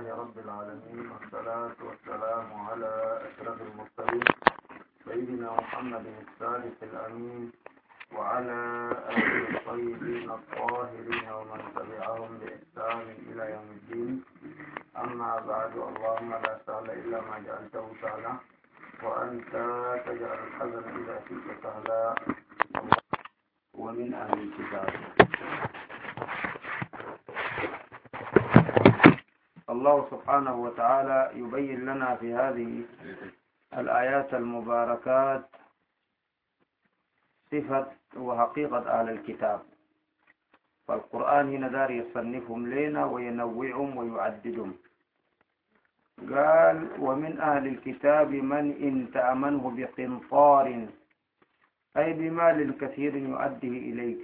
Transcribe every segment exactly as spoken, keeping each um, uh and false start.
رب العالمين، والصلاة والسلام على أشرف المرسلين سيدنا محمد الصادق الأمين وعلى آله الطيبين الطاهرين ومن تبعهم بإحسان إلى يوم الدين. أما بعد، اللهم لا سهل إلا ما جعلته سهلا وأنت تجعل الحزن إذا شئت سهلا. ومن أهل الكتاب الله سبحانه وتعالى يبين لنا في هذه الآيات المباركات صفة وحقيقة أهل الكتاب. فالقرآن هنا دار يصنفهم لنا وينوعهم ويعددهم. قال: ومن أهل الكتاب من إن تأمنه بقنطار، أي بمال كثير يؤديه إليك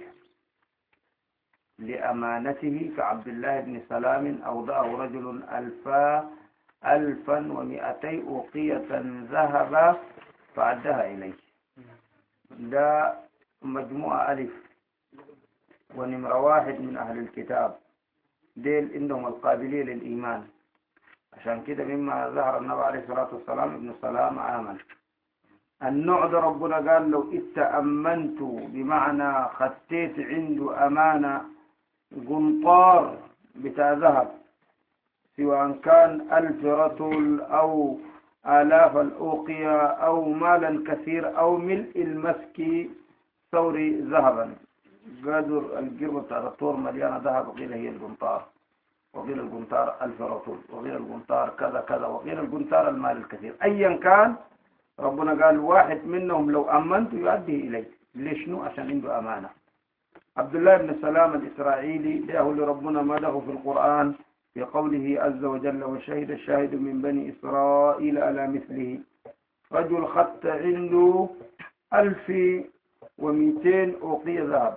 لأمانته، كعبد الله بن سلام أودعه رجل ألفا ألفا ومئتي أوقية ذهب فأدها إليه. ده مجموعة ألف ونمرة واحد من أهل الكتاب، ديل إنهم القابلية للإيمان. عشان كده مما ظهر النبي عليه الصلاة والسلام ابن سلام آمن. النوع ده ربنا قال: لو اتأمنت بمعنى خديت عنده أمانة قنطار بتاع ذهب، سواء كان ألف رطل أو آلاف الأوقية أو مالا كثير أو ملء المسك ثوري ذهبا. قادر القربة بتاع الطور مليانة ذهب، وقيل هي القنطار، وقيل القنطار ألف رطل، وقيل القنطار كذا كذا، وقيل القنطار المال الكثير. أيا كان ربنا قال واحد منهم لو أمنت يؤدي إليه. ليش؟ نو عشان عنده أمانة. عبد الله بن سلام الإسرائيلي ده هو اللي ربنا مدحه في القرآن في قوله عز وجل: وشهد الشاهد من بني إسرائيل على مثله. رجل خط عنده ألف ومئتين أوقية ذهب.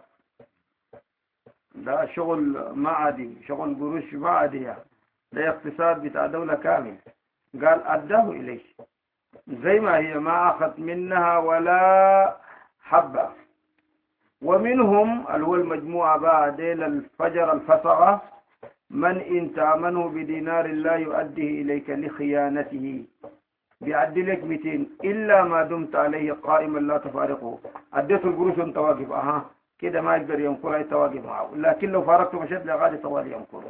ده شغل معدي، شغل قروش معدي، ده اقتصاد بتاع دولة كامل. قال أداه إليه زي ما هي، ما أخذ منها ولا حبة. ومنهم اللي هو المجموعة بعدين الفجر الفسقة: من إن تأمنه بدينار لا يؤديه إليك لخيانته، بيعدي لك مئتين إلا ما دمت عليه قائما لا تفارقه. أديت القروش وانت واقف، أها كده ما يقدر ينقل، أي تواقف معه. لكن لو فارقته مشت لغادي طوال ينقله.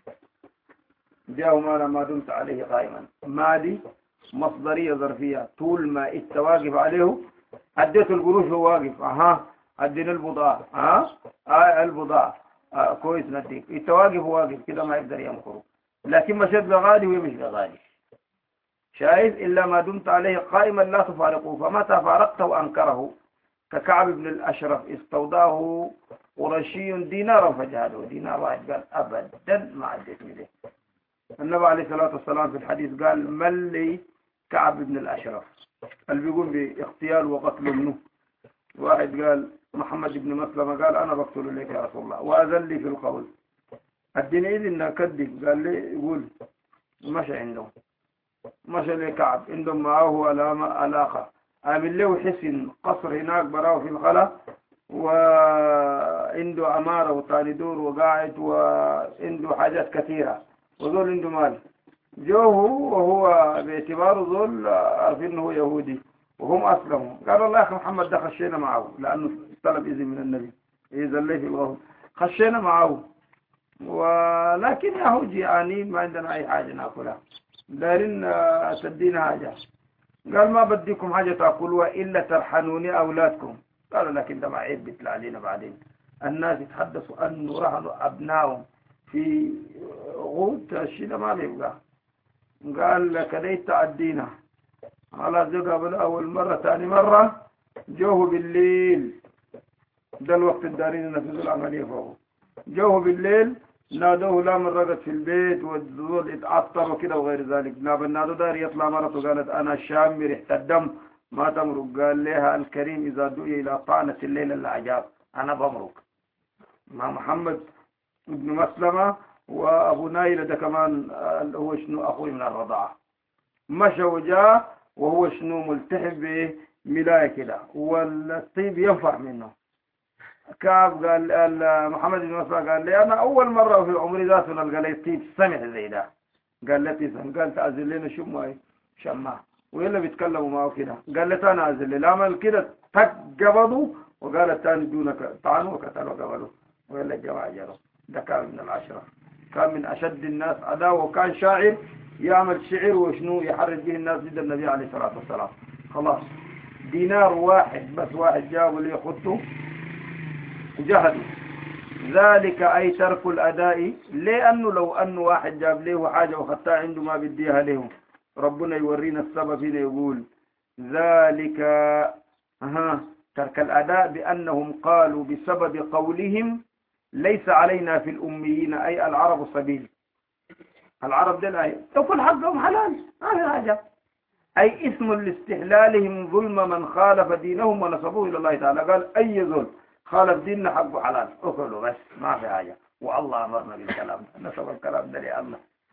جاءه مالا ما دمت عليه قائما. ما دي مصدرية ظرفية، طول ما التواقف عليه. أديت القروش هو واقف، أها أدينا البضاعة، أها آه البضاعة آه كويس نديك. التواقف واقف كده ما يقدر ينقره. لكن مشت لغادي ومش لغادي. شايف؟ إلا ما دمت عليه قائما لا تفارقه، فمتى فارقته أنكره. ككعب بن الأشرف استوداه قرشي دينارا فجهده. دينار واحد قال أبدا ما عديت منه. النبي عليه الصلاة والسلام في الحديث قال: من لي كعب بن الأشرف، اللي بيقول باغتيال وقتل ابنه. واحد قال محمد بن مسلمة، قال أنا بقتل لك يا رسول الله، وأذن لي في القول. الدين إذن أكذب، قال لي يقول مشى عنده، مشى لي كعب عندهم معه علاقة، عامل له حسن قصر هناك براه في الخلا، وعنده أمارة وطاني دور وقاعد، وعنده حاجات كثيرة، وذول عنده مال. جوه وهو باعتباره ذول عارفين انه هو يهودي وهم اسلموا. قالوا الله يا اخي محمد ده خشينا معه، لانه طلب اذن من النبي، اذن لي في الغرب، خشينا معه، ولكن يهودي يعني ما عندنا اي حاجه ناكلها، دارين تدينا حاجه. قال: ما بديكم حاجه تاكلوها الا ترحنوني اولادكم. قالوا: لكن ده ما عيب بيطلع علينا بعدين. الناس يتحدثوا انه رهنوا ابنائهم في غوت الشيء ما بيبقى. قال لك ليت تعدينا على ذكر قبل أول مرة، ثاني مرة جوه بالليل، ده الوقت الدارين ينفذوا العملية فوق. جوه بالليل نادوه لا من رقد في البيت، والذول يتعطر وكده وغير ذلك. ناب النادو دار يطلع مرته قالت: أنا شامي ريحة الدم ما تمرق. قال لها الكريم: إذا دعي إلى طعنة الليل العجاب أنا بمرق. مع محمد ابن مسلمة وأبو نايلة ده كمان هو شنو أخوي من الرضاعة. مشى وجاء وهو شنو ملتحف بملاية كده، والطيب ينفع منه. كعب قال محمد بن مسلمة قال لي: أنا أول مرة في عمري ذاته نلقى لي طيب سمح زي ده. قال لي تسن قال تعزل لنا شو ماي شماع ويلا بيتكلموا معه كده قال لي انا اعزل لي عمل كده تقبضوا وقال الثاني دونك طعنوا وقتلوا قبلوا ويلا الجماعه جروا. ده كان من العشره، كان من اشد الناس عداوه، وكان شاعر يعمل شعر وشنو يحرج به الناس ضد النبي عليه الصلاه والسلام. خلاص دينار واحد بس واحد جابوا لي خطه وجهدوا ذلك أي ترك الأداء، لأنه لو أنه واحد جاب له حاجة وخطاها عنده ما بديها لهم. ربنا يورينا السبب هنا يقول ذلك أها ترك الأداء بأنهم قالوا بسبب قولهم ليس علينا في الأميين أي العرب سبيل. العرب ده الآية تقول حقهم حلال ما في حاجة، أي اسم لاستحلالهم ظلم من خالف دينهم ونسبوه إلى الله تعالى. قال أي ظلم خالف ديننا حقه حلال أكله بس ما في حاجة، والله أمرنا بالكلام نسب الكلام ده لله.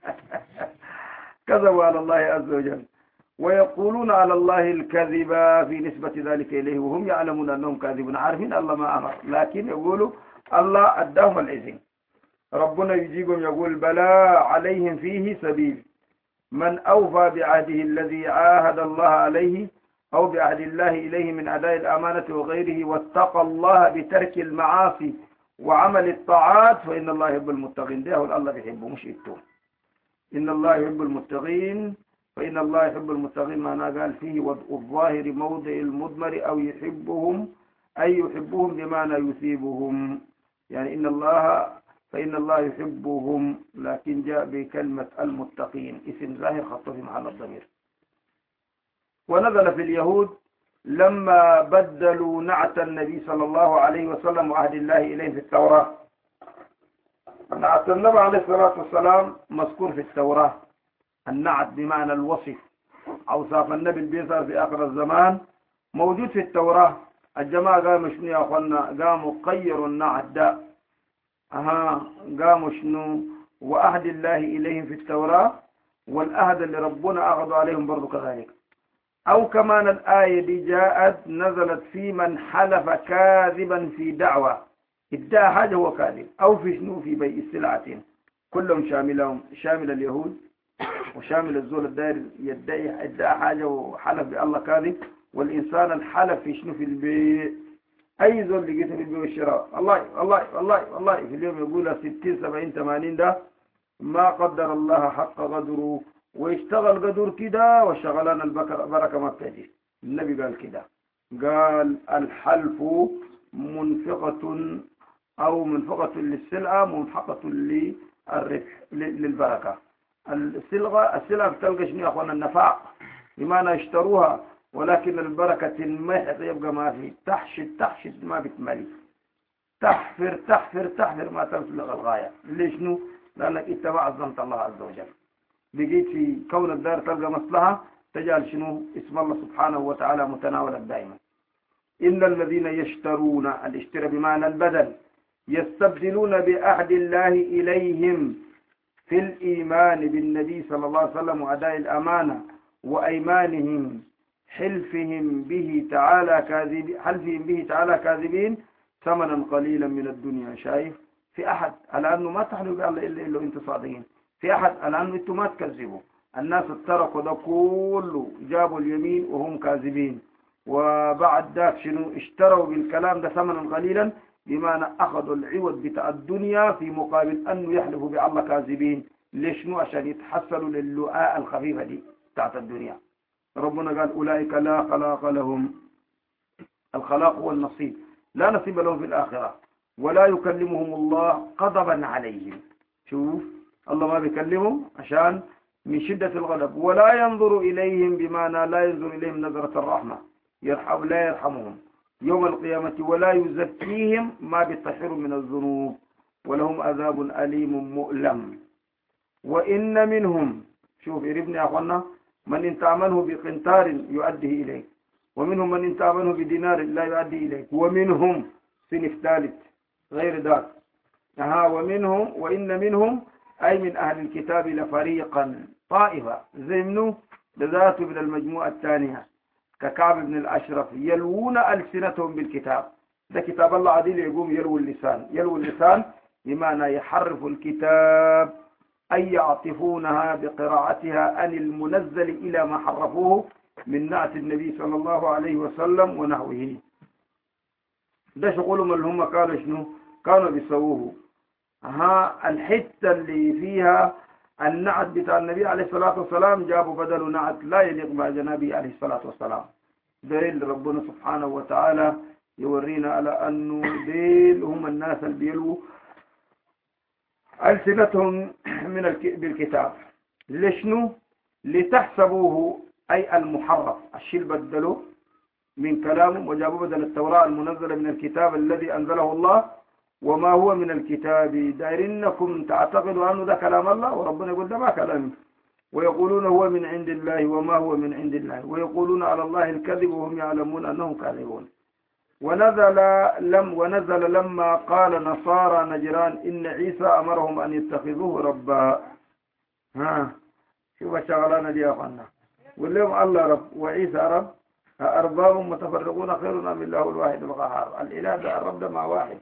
كذبوا على الله عز وجل ويقولون على الله الكذب في نسبة ذلك إليه وهم يعلمون أنهم كاذبون، عارفين الله ما أمر، لكن يقولوا الله أداهم الإذن. ربنا يجيبهم يقول بلى عليهم فيه سبيل من أوفى بعهده الذي عاهد الله عليه أو بعهد الله إليه من أداء الأمانة وغيره واتقى الله بترك المعاصي وعمل الطاعات فإن الله يحب المتقين. ده الله بيحبه مش إنتم. إن الله يحب المتقين فإن الله يحب المتقين معناه قال فيه وضع الظاهر موضع المضمر أو يحبهم أي يحبهم بمعنى يثيبهم، يعني إن الله فإن الله يحبهم، لكن جاء بكلمة المتقين اسم ظاهر خطه في محل الضمير. ونزل في اليهود لما بدلوا نعت النبي صلى الله عليه وسلم وعهد الله إليه في التوراة. نعت النبي عليه الصلاة والسلام مذكور في التوراة، النعت بمعنى الوصف، أوصاف النبي البيظهر في آخر الزمان موجود في التوراة. الجماعة قاموا شنو يا أخوانا؟ قاموا قيروا النعت ده، أها قاموا شنو وعهد الله إليهم في التوراة والعهد اللي ربنا أخذوا عليهم برضو كذلك. أو كمان الآية دي جاءت نزلت في من حلف كاذبا في دعوة، ادعى حاجة هو كاذب، أو في شنو في بيع السلعة، كلهم شاملهم شامل اليهود وشامل الزول الدائر يدعي ادعى حاجة وحلف بالله كاذب، والإنسان الحلف في شنو في البيع. أي زول لقيته في البيع والشراء الله الله الله الله في اليوم يقول ستين سبعين ثمانين ده ما قدر الله حق قدره ويشتغل قدر كده وشغلان البركة ما بتجي. النبي قال كده، قال الحلف منفقة أو منفقة للسلعة منفقة للربح للبركة. السلعة السلعة بتلقى شنو يا أخوانا؟ النفع بمعنى يشتروها، ولكن البركة المحض يبقى ما في، تحشد تحشد ما بتملي، تحفر تحفر تحفر ما تبلغ الغاية. ليش نو؟ لأنك أنت ما عظمت الله عز وجل، بقيت في كون الدار تلقى مصلحة تجعل شنو اسم الله سبحانه وتعالى متناولا دائما. إن الذين يشترون، الاشتراء بمعنى البدل، يستبدلون بعهد الله إليهم في الإيمان بالنبي صلى الله عليه وسلم وأداء الأمانة وأيمانهم حلفهم به تعالى كاذب حلفهم به تعالى كاذبين ثمنا قليلا من الدنيا. شايف في أحد على أنه ما تحلوا بالله إلا إلا أنتم صادقين، في أحد على أنه أنتم ما تكذبوا. الناس تركوا ده كله جابوا اليمين وهم كاذبين، وبعد ذاك شنو اشتروا بالكلام ده ثمنا قليلا بمعنى أخذوا العوض بتاع الدنيا في مقابل أنه يحلفوا بالله كاذبين. ليش نو؟ عشان يتحصلوا للؤاء الخفيفة دي بتاعت الدنيا. ربنا قال أولئك لا خلاق لهم، الخلاق هو النصيب، لا نصيب لهم في الآخرة، ولا يكلمهم الله غضبا عليهم. شوف الله ما بيكلمهم عشان من شدة الغضب، ولا ينظر إليهم بمعنى لا ينظر إليهم نظرة الرحمة، يرحم لا يرحمهم يوم القيامة، ولا يزكيهم ما بيطهروا من الذنوب، ولهم عذاب أليم مؤلم. وإن منهم، شوف ابن يا أخوانا، من إن تعمله بقنطار يؤديه إليك، ومنهم من إن تعمله بدينار لا يؤدي إليك، ومنهم صنف ثالث غير ذاك. ها ومنهم وإن منهم أي من أهل الكتاب لفريقا طائفة زمنوا لذاته من المجموعة الثانية ككعب بن الأشرف يلوون ألسنتهم بالكتاب. ده كتاب الله عديل يقوم يلوي اللسان، يلوي اللسان بمعنى يحرف الكتاب أي يعطفونها بقراءتها عن المنزل إلى ما حرفوه من نعت النبي صلى الله عليه وسلم ونحوه. ده شغلهم اللي هم قالوا شنو كانوا بيسووه. ها الحتة اللي فيها النعت بتاع النبي عليه الصلاة والسلام جابوا بدل نعت لا يليق مع النبي عليه الصلاة والسلام. دليل ربنا سبحانه وتعالى يورينا على أنه ديل هم الناس اللي بيلوا ألسنتهم من بالكتاب. لشنو؟ لتحسبوه أي المحرف الشيء بدلوه من كلامه وجابوا بدل التوراة المنزلة من الكتاب الذي أنزله الله وما هو من الكتاب دايرينكم تعتقدوا أنه ده كلام الله وربنا يقول ده ما كلامي، ويقولون هو من عند الله وما هو من عند الله، ويقولون على الله الكذب وهم يعلمون أنهم كاذبون. ونزل لم ونزل لما قال نصارى نجران إن عيسى أمرهم أن يتخذوه ربا. ها شوف الشغلانة دي يا أخوانا، واليوم الله رب وعيسى رب، أرباب متفرقون خير أم الله الواحد القهار. الإله ده الرب ده مع واحد.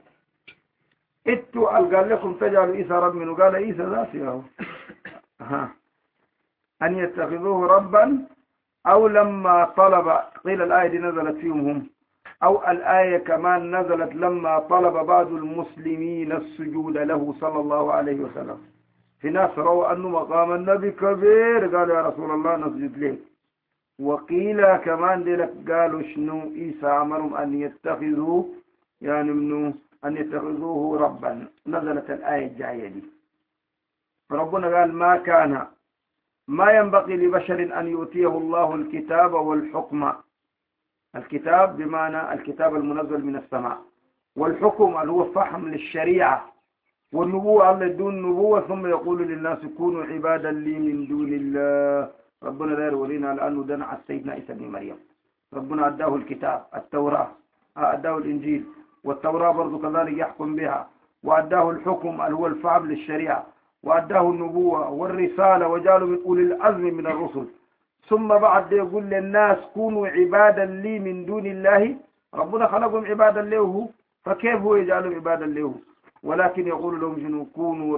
إتوا قال لكم تجعلوا عيسى رب منه، قال عيسى ذاته ها أن يتخذوه ربا، أو لما طلب قيل الآية دي نزلت فيهم هم، أو الآية كمان نزلت لما طلب بعض المسلمين السجود له صلى الله عليه وسلم. في ناس رأوا أنه مقام النبي كبير قالوا يا رسول الله نسجد له. وقيل كمان ديلك قالوا شنو عيسى أمرهم أن يتخذوا يعني منه أن يتخذوه ربا. نزلت الآية الجاية دي. ربنا قال ما كان ما ينبغي لبشر أن يؤتيه الله الكتاب والحكم. الكتاب بمعنى الكتاب المنزل من السماء، والحكم اللي هو فهم للشريعة، والنبوة الله يدون نبوة ثم يقول للناس كونوا عبادا لي من دون الله. ربنا لا يورينا لأنه دنع سيدنا عيسى بن مريم. ربنا أداه الكتاب التوراة، أداه الإنجيل، والتوراة برضو كذلك يحكم بها، وأداه الحكم اللي هو الفهم للشريعة، وأداه النبوة والرسالة وجعله من أولي العزم من الرسل. ثم بعد يقول للناس كونوا عبادا لي من دون الله. ربنا خلقهم عبادا له، فكيف هو يجعلهم عبادا له؟ ولكن يقول لهم شنو كونوا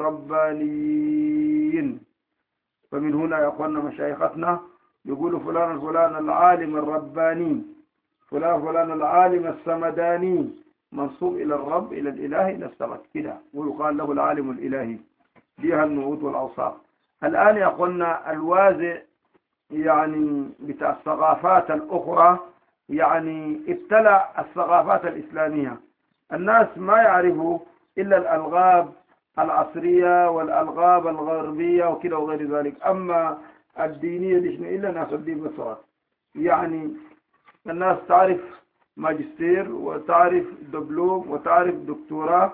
ربانيين. فمن هنا يا أخوانا مشايختنا يقولوا فلان فلان العالم الرباني، فلان فلان العالم السمداني، منصوب إلى الرب إلى الإله إلى السمد كده، ويقال له العالم الإلهي. فيها النعوت والأوصاف. الآن يا أخوانا الوازع يعني بتاع الثقافات الأخرى يعني ابتلع الثقافات الإسلامية. الناس ما يعرفوا إلا الألغاب العصرية والألغاب الغربية وكده وغير ذلك، أما الدينية ليش إلا ناس الدين بصرات. يعني الناس تعرف ماجستير وتعرف دبلوم وتعرف دكتوراه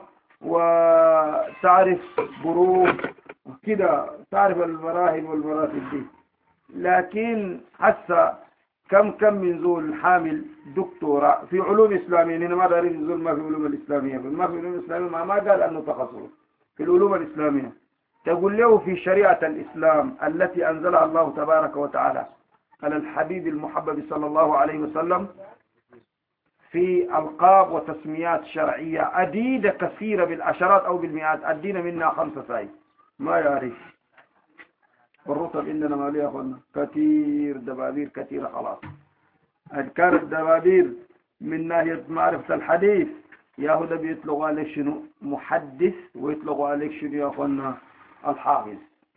وتعرف بروف وكده، تعرف المراحل والمراتب دي، لكن حتى كم كم من زول حامل دكتوراه في علوم إسلامية. هنا ما دارين زول ما في علوم الإسلامية، ما في علوم الإسلامية ما, ما قال أنه تخصص في العلوم الإسلامية. تقول له في شريعة الإسلام التي أنزلها الله تبارك وتعالى على الحبيب المحبب صلى الله عليه وسلم في ألقاب وتسميات شرعية عديدة كثيرة بالعشرات أو بالمئات، الدين منها خمسة ساي ما يعرف. والرطب إننا ما ليه أخونا كثير دبابير كثيرة خلاص. كانت دبابير من ناحية معرفة الحديث ياهو بيطلقوا عليك شنو محدث، ويطلقوا عليك شنو يا أخونا الحافظ.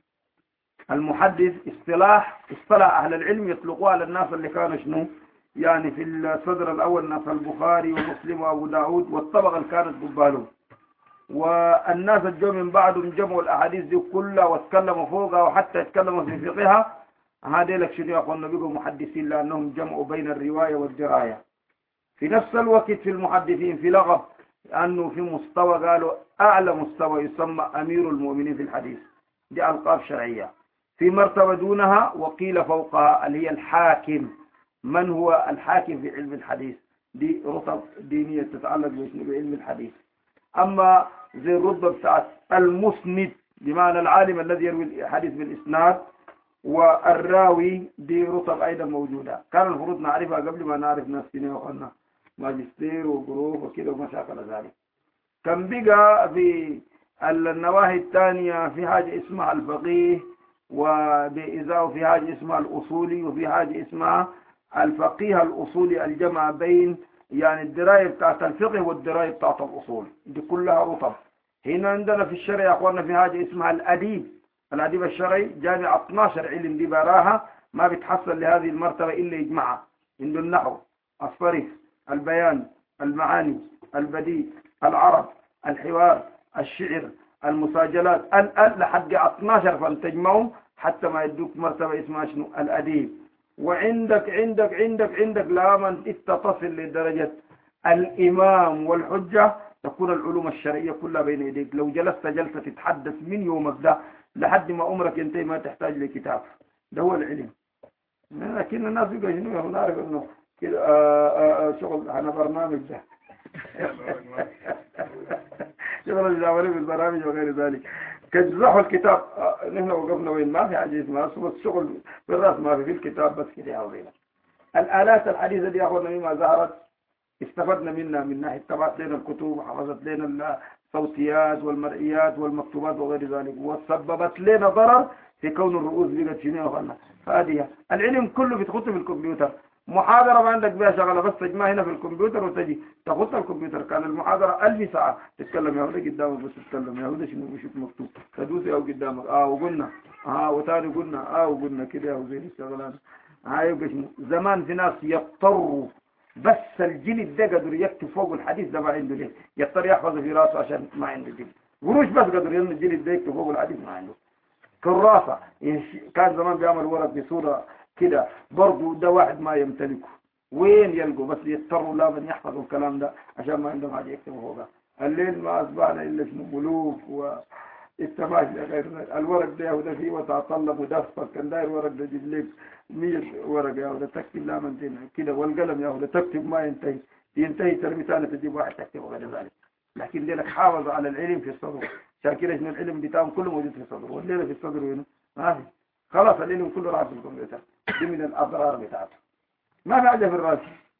المحدث اصطلاح اصطلاح أهل العلم يطلقوه على الناس اللي كانوا شنو يعني في الصدر الأول ناس البخاري ومسلم وأبو داود والطبقة اللي كانت قبالهم. والناس الجو من بعدهم جمعوا الأحاديث دي كلها واتكلموا فوقها وحتى يتكلموا في فقهها. هذا لك شنو يا أخوانا بيقوا محدثين لأنهم جمعوا بين الرواية والدراية. في نفس الوقت في المحدثين في لغة أنه في مستوى قالوا أعلى مستوى يسمى أمير المؤمنين في الحديث، دي ألقاب شرعية. في مرتبة دونها وقيل فوقها اللي هي الحاكم. من هو الحاكم في علم الحديث؟ دي رتب دينية تتعلق بعلم الحديث. أما زي الرتبة بتاعت المسند بمعنى العالم الذي يروي الحديث بالإسناد، والراوي دي رتب أيضا موجودة. كان المفروض نعرفها قبل ما نعرف نفسنا وقلنا ماجستير وبروف وكده وما شاكل ذلك. كان بقى في النواهي الثانية في حاجة اسمها الفقيه، وبإزاء في حاجة اسمها الأصولي، وفي حاجة اسمها الفقيه الأصولي الجمع بين يعني الدراية بتاعت الفقه والدراية بتاعت الأصول، دي كلها رطب. هنا عندنا في الشرع يا أخوانا في حاجة اسمها الأديب، الأديب الشرعي جامع اثناشر علم دي براها ما بتحصل لهذه المرتبة إلا يجمعها. عنده النحو، الصرف، البيان، المعاني، البديع، العرب، الحوار، الشعر، المساجلات، ال لحد اثناشر فان تجمعهم حتى ما يدوك مرتبة اسمها شنو؟ الأديب. وعندك عندك عندك عندك لما انت تصل لدرجة الإمام والحجة تكون العلوم الشرعية كلها بين يديك. لو جلست جلسة تتحدث من يومك ده لحد ما عمرك ينتهي ما تحتاج لكتاب. ده هو العلم. لكن الناس يقول شنو نعرف انه كده شغل انا برنامج ده شغل الجوالي بالبرامج وغير ذلك. كجزحوا الكتاب نحن وقفنا وين ما في حاجة اسمها بس شغل بالراس ما في في الكتاب بس كده يا ولينا. الآلات الحديثة دي أخذنا مما ظهرت استفدنا منها من ناحية تبعت لنا الكتب وحفظت لنا الصوتيات والمرئيات والمكتوبات وغير ذلك، وسببت لنا ضرر في كون الرؤوس بقت شنو يا أخوانا. فهذه العلم كله بتخط في الكمبيوتر. محاضرة ما عندك بها شغلة بس تجمع هنا في الكمبيوتر وتجي تخط الكمبيوتر. كان المحاضرة ألف ساعة تتكلم يا ولد قدامك بس تتكلم يا ولد شنو بشوف مكتوب تدوس أو قدامك اه وقلنا اه وتاني قلنا اه وقلنا كده يا زين الشغلات. هاي يبقى شنو زمان في ناس يضطروا بس الجلد ده قدر يكتب فوق الحديث ده ما عنده ليه يضطر يحفظه في راسه عشان ما عنده جلد. قروش بس قدر يلم الجلد ده يكتب فوق الحديث ما عنده. كراسة كان زمان بيعمل ورق بصورة كده برضو ده واحد ما يمتلكه وين يلقوا بس يضطروا لازم يحفظوا الكلام ده عشان ما عندهم حاجة يكتبوا فوقها. الليل ما أصبحنا إلا اسمه ملوك واستماش لغير الورق ده وده فيه وتطلب ودفق كان داير ورق ده يجيب لك مية ورق يا وده تكتب لا من كده والقلم يا وده تكتب ما ينتهي ينتهي ترمي ثاني تجيب واحد تكتب وغير ذلك. لكن لك حافظ على العلم في الصدر شاكرة إن العلم بتاعهم كله موجود في الصدر والليلة في الصدر وينه ما في خلاص العلم كله راح في الكمبيوتر. دي من الأضرار بتاعته ما في حاجة في الراس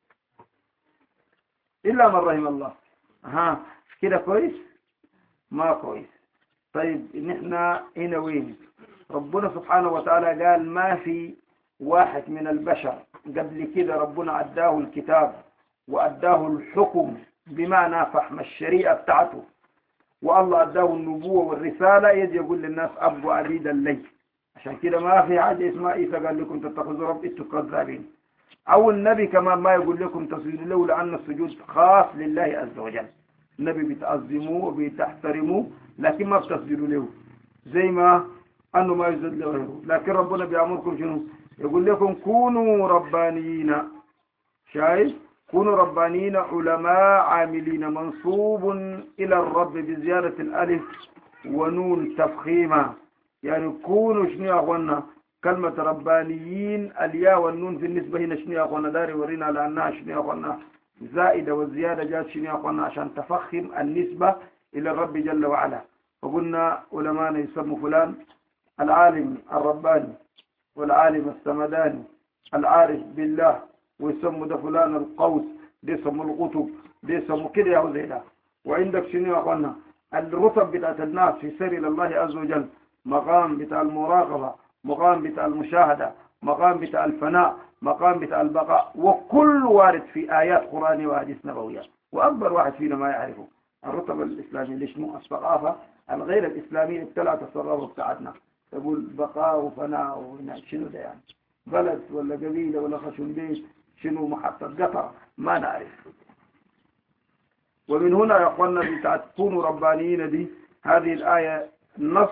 إلا من رحم الله. ها كده كويس ما كويس. طيب نحن هنا وين ربنا سبحانه وتعالى قال ما في واحد من البشر قبل كده ربنا أداه الكتاب وأداه الحكم بمعنى فهم الشريعة بتاعته والله أداه النبوة والرسالة يجي يقول للناس أبو عبيد الليل. عشان كده ما في حاجة اسمها إيسا قال لكم تتخذوا رب إنتم كذابين أو النبي كمان ما يقول لكم تسجدوا له لأن السجود خاص لله عز وجل. النبي بتعظموه وبتحترموه لكن ما بتسجدوا له زي ما أنه ما يسجد له. لكن ربنا بيأمركم شنو يقول لكم كونوا ربانيين. شايف كونوا ربانيين علماء عاملين منصوب إلى الرب بزيادة الألف ونون تفخيمة يعني كونوا شنو يا أخوانا كلمة ربانيين الياء والنون في النسبة هنا شنو يا أخوانا داري ورينا لأنها شنو يا أخوانا زائدة والزيادة جات شنو يا أخوانا عشان تفخم النسبة إلى الرب جل وعلا. وقلنا علماء يسموا فلان العالم الرباني والعالم السمداني العارف بالله ويسموا ده فلان القوس دي يسموا القطب دي يسموا كده يا زيدا. وعندك شنو يا أخوانا الرتب بتاعت الناس في سير إلى الله عز وجل مقام بتاع المراقبة مقام بتاع المشاهدة مقام بتاع الفناء مقام بتاع البقاء وكل وارد في آيات قرآنية وحديث نبوية. وأكبر واحد فينا ما يعرفه الرتب الإسلامية ليش مو الثقافة الغير الإسلامية ابتلعت التصرف بتاعتنا تقول بقاء وفناء شنو ده يعني بلد ولا قبيلة ولا خشن بيت شنو محطة قطر ما نعرف. ومن هنا يا أخوانا بتاعت كونوا ربانيين دي هذه الآية نص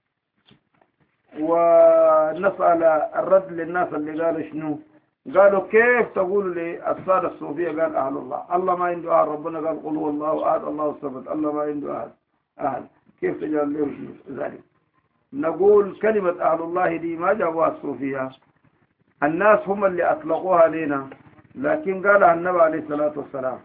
ونسأل الرد للناس اللي قالوا شنو قالوا كيف تقول للسادة الصوفية قال أهل الله الله ما عنده أهل ربنا قال قل هو الله أحد الله الصمد الله ما عنده أهل أهل كيف تجعل له ذلك. نقول كلمة أهل الله دي ما جابوها الصوفية الناس هم اللي أطلقوها لنا لكن قالها النبي عليه الصلاة والسلام.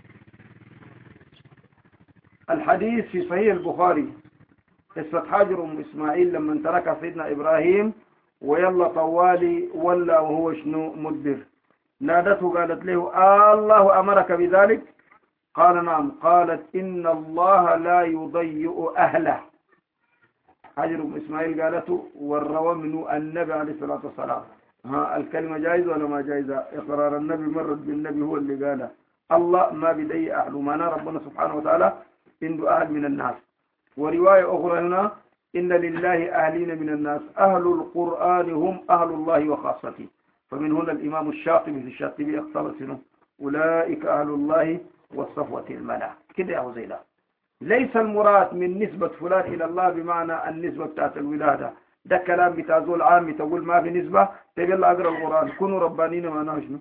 الحديث في صحيح البخاري قصة حاجر أم إسماعيل لما ترك سيدنا إبراهيم ويلا طوالي ولا وهو شنو مدبر نادته قالت له آه الله أمرك بذلك قال نعم. قالت إن الله لا يضيء أهله. هاجر بن إسماعيل قالته والروى منه النبي عليه الصلاة والسلام. ها الكلمة جائزة ولا ما جائزة؟ إقرار النبي مرد بالنبي هو اللي قاله. الله ما بدي أهله، معناه ربنا سبحانه وتعالى عنده أهل من الناس. ورواية أخرى هنا إن لله أهلين من الناس، أهل القرآن هم أهل الله وخاصته. فمن هنا الإمام الشاطبي في الشاطبي اختار سنه أولئك أهل الله والصفوة الملا كده يا زيدا. ليس المراد من نسبة فلان إلى الله بمعنى النسبة بتاعت الولادة، ده كلام بتازول عام تقول ما في نسبة. تقول لا أقرأ القرآن كونوا ربانين ما ناشنوا،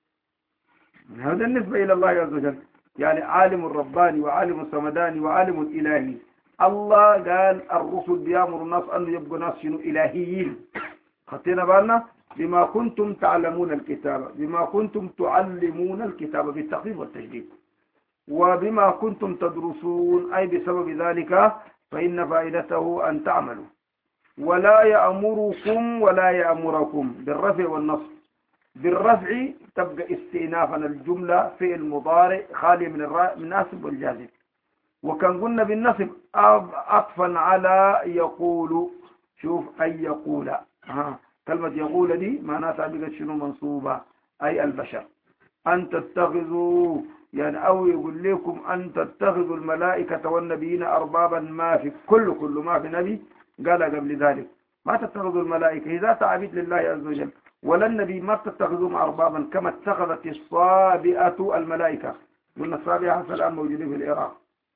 هذا النسبة إلى الله عز وجل. يعني عالم الرباني وعالم الصمداني وعالم الإلهي. الله قال الرسل بيامر الناس أن يبقوا ناس شنو إلهيين. خطينا بالنا بما كنتم تعلمون الكتاب، بما كنتم تعلمون الكتاب بالتخفيف والتشديد، وبما كنتم تدرسون أي بسبب ذلك فإن فائدته أن تعملوا. ولا يأمركم ولا يأمركم بالرفع والنصب. بالرفع تبقى استئنافا الجملة في المضارع خالي من الناسب والجازم. وكان قلنا بالنصب عطفا على يقول. شوف أي يقول، ها كلمة يقول دي معناتها بقت شنو منصوبة أي البشر. أن تتخذوا يعني أو يقول لكم أن تتخذوا الملائكة والنبيين أربابا، ما في كل كل ما في نبي قال قبل ذلك ما تتخذوا الملائكة إذا تعبد لله عز وجل، ولا النبي ما تتخذهم أربابا كما اتخذت الصابئة الملائكة. قلنا الصابئة الآن موجودين في العراق،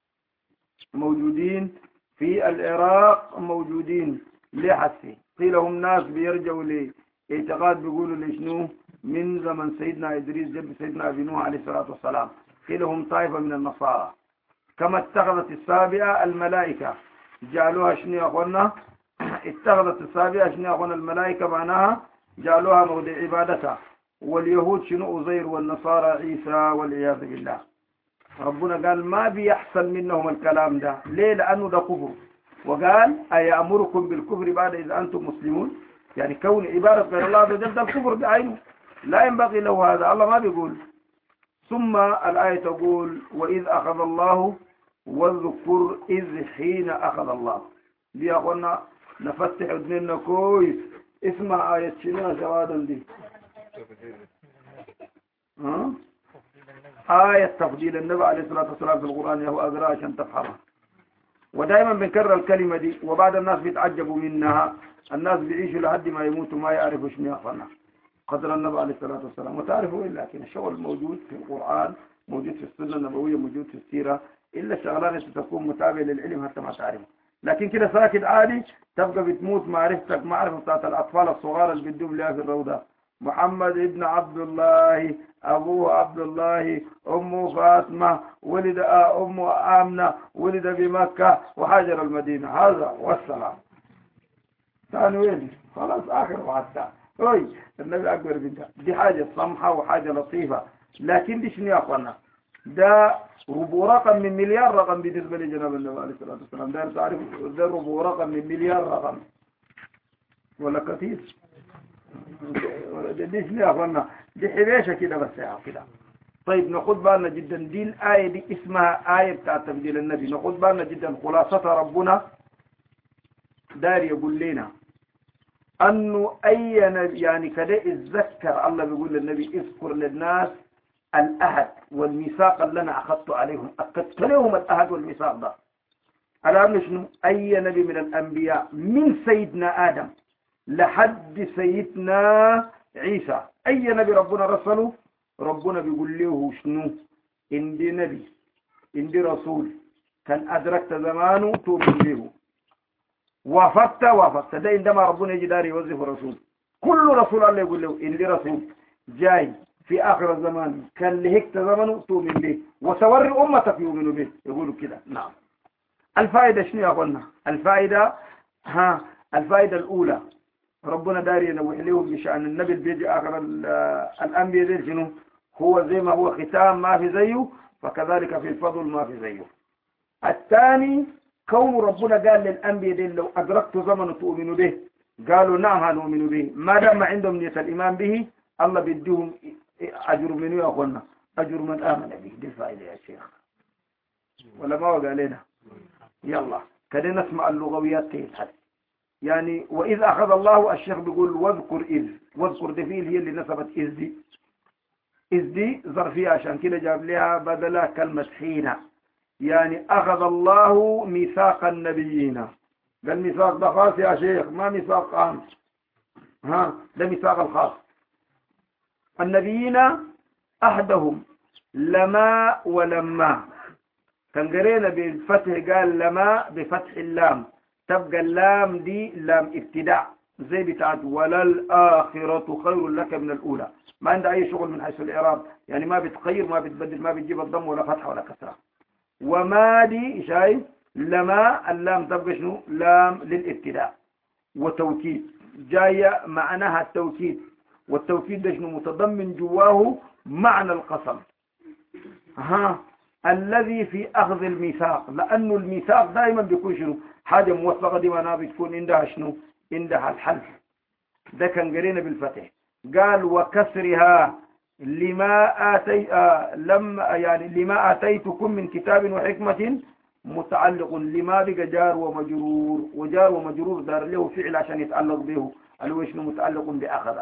موجودين في العراق موجودين لحسي. قيل هم ناس بيرجعوا لاعتقاد بيقولوا لشنو من زمن سيدنا إدريس جد سيدنا أبي نوح عليه الصلاة والسلام. قيل هم طائفة من النصارى. كما اتخذت السابعة الملائكة جعلوها شنو يا أخوانا؟ اتخذت السابعة شنو يا أخوانا الملائكة معناها جعلوها موضع عبادتها. واليهود شنو أزير والنصارى عيسى والعياذ بالله. ربنا قال ما بيحصل منهم الكلام ده. ليه؟ لأنه ده كفر. وقال أيأمركم بالكفر بعد إذا أنتم مسلمون؟ يعني كون عبادة غير الله عز وجل ده الكفر بعينه، لا ينبغي له هذا. الله ما بيقول. ثم الآية تقول وإذ أخذ الله واذكر إذ حين أخذ الله. دي أخوانا نفتح ودننا كويس. اسمع آية شنو جوادا دي؟ ها؟ آية تفضيل النبي عليه الصلاة والسلام في القرآن يهو أقرأ عشان تفهمها. ودائما بنكرر الكلمة دي وبعد الناس بيتعجبوا منها. الناس بيعيشوا لحد ما يموتوا ما يعرفوا شنو يخلنا قدر النبي عليه الصلاة والسلام. وتعرفوا إلا لكن الشغل موجود في القرآن، موجود في السنة النبوية، موجود في السيرة. إلا الشغلات أنت تكون متابع للعلم حتى ما تعرفه. لكن كده ساكت عادي تبقى بتموت معرفتك معرفة بتاعت الأطفال الصغار اللي بيدوم لها في الروضة. محمد ابن عبد الله، أبوه عبد الله، أمه فاطمة، ولد أمه آمنة، ولد بمكة وهاجر المدينة. هذا والسلام. ثاني وين خلاص آخر وحتى أي النبي أكبر من ده. دي حاجة سمحة وحاجة لطيفة. لكن دي شنو يا أخوانا؟ ده ربو رقم من مليار رقم بالنسبة لجناب النبي عليه الصلاة والسلام. ده تعرف ده ربو رقم من مليار رقم ولا كثير؟ دي شنو يا أخوانا؟ دي حبيشة كده بس يا كده. طيب ناخد بالنا جدا. دي الآية دي اسمها آية بتاع تفضيل النبي. ناخد بالنا جدا. خلاصتها ربنا دار يقول لنا أنه أي نبي يعني كده اتذكر. الله بيقول للنبي اذكر للناس الأهد والميثاق اللي أنا أخذت عليهم. أخذت لهم الأهد والميثاق ده على أن شنو؟ أي نبي من الأنبياء من سيدنا آدم لحد سيدنا عيسى أي نبي ربنا رسله ربنا بيقول له شنو؟ إن دي نبي إن دي رسول كان أدركت زمانه تؤمن به، وافقت وافقت. ده عندما ربنا يجي داري يوظف رسول. كل رسول الله يقول له إن دي رسول جاي في آخر الزمان كان لهيك زمانه تؤمن به وتوري أمتك يؤمنوا به. يقولوا كده. نعم. الفائدة شنو يا أخوانا؟ الفائدة ها الفائدة الأولى ربنا داري ينوح لهم بشأن النبي اللي بيجي آخر الأنبياء دي شنو؟ هو زي ما هو ختام ما في زيه فكذلك في الفضل ما في زيه. الثاني كون ربنا قال للأنبياء دي لو أدركت زمن تؤمنوا به قالوا نعم هنؤمن به. ما دام عندهم نية الإيمان به الله بيديهم أجر منه يا أخوانا أجر من آمن به. دي الفائدة يا شيخ. ولا ما وقع علينا؟ يلا كده نسمع اللغويات تيتحد. يعني وإذ أخذ الله، الشيخ بيقول واذكر إذ، واذكر دي فيه هي اللي نسبت إذ دي، إذ دي ظرفية عشان كده جاب لها بدلا كلمة حين. يعني أخذ الله ميثاق النبيين، ده الميثاق ده خاص يا شيخ، ما ميثاق عام، ها ده ميثاق الخاص. النبيين أحدهم لما ولما، كان قرينا بالفتح قال لما بفتح اللام، تبقى اللام دي لام ابتداء زي بتاعت وللآخرة خير لك من الأولى، ما عنده أي شغل من حيث الإعراب، يعني ما بتغير ما بتبدل ما بتجيب الضم ولا فتحة ولا كسرة. وما دي شايف لما اللام تبقى شنو؟ لام للابتداء وتوكيد، جاية معناها التوكيد، والتوكيد ده شنو؟ متضمن جواه معنى القسم. ها الذي في أخذ الميثاق، لأنه الميثاق دائما بيكون شنو؟ حاجة موثقة، دي معناها بتكون عندها شنو؟ عندها الحلف. ده كان قرينا بالفتح. قال وكسرها لما آتي آه لما يعني لما آتيتكم من كتاب وحكمة، متعلق لما بقى جار ومجرور، وجار ومجرور دار له فعل عشان يتعلق به، اللي هو شنو؟ متعلق بأخذ.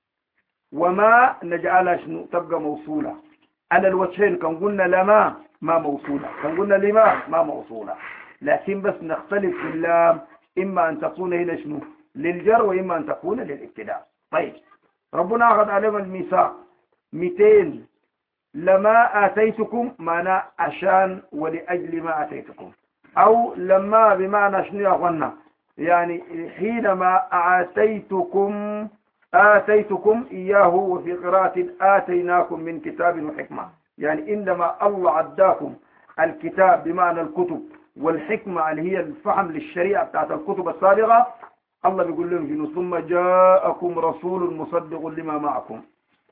وما نجعلها شنو؟ تبقى موصولة على الوجهين، كان قلنا لما ما موصولة، كان قلنا لما ما موصولة، لكن بس نختلف في اللام، إما أن تكون هنا شنو؟ للجر، وإما أن تكون للابتداء. طيب ربنا أخذ عليهم الميثاق مئتين، لما آتيتكم معنى عشان ولأجل ما آتيتكم، أو لما بمعنى شنو يا أخوانا؟ يعني حينما آتيتكم آتيتكم إياه، وفي قراءة آتيناكم من كتاب وحكمة، يعني عندما الله عداكم الكتاب بمعنى الكتب، والحكمة اللي هي الفهم للشريعة بتاعت الكتب السابقة، الله بيقول لهم شنو؟ ثم جاءكم رسول مصدق لما معكم.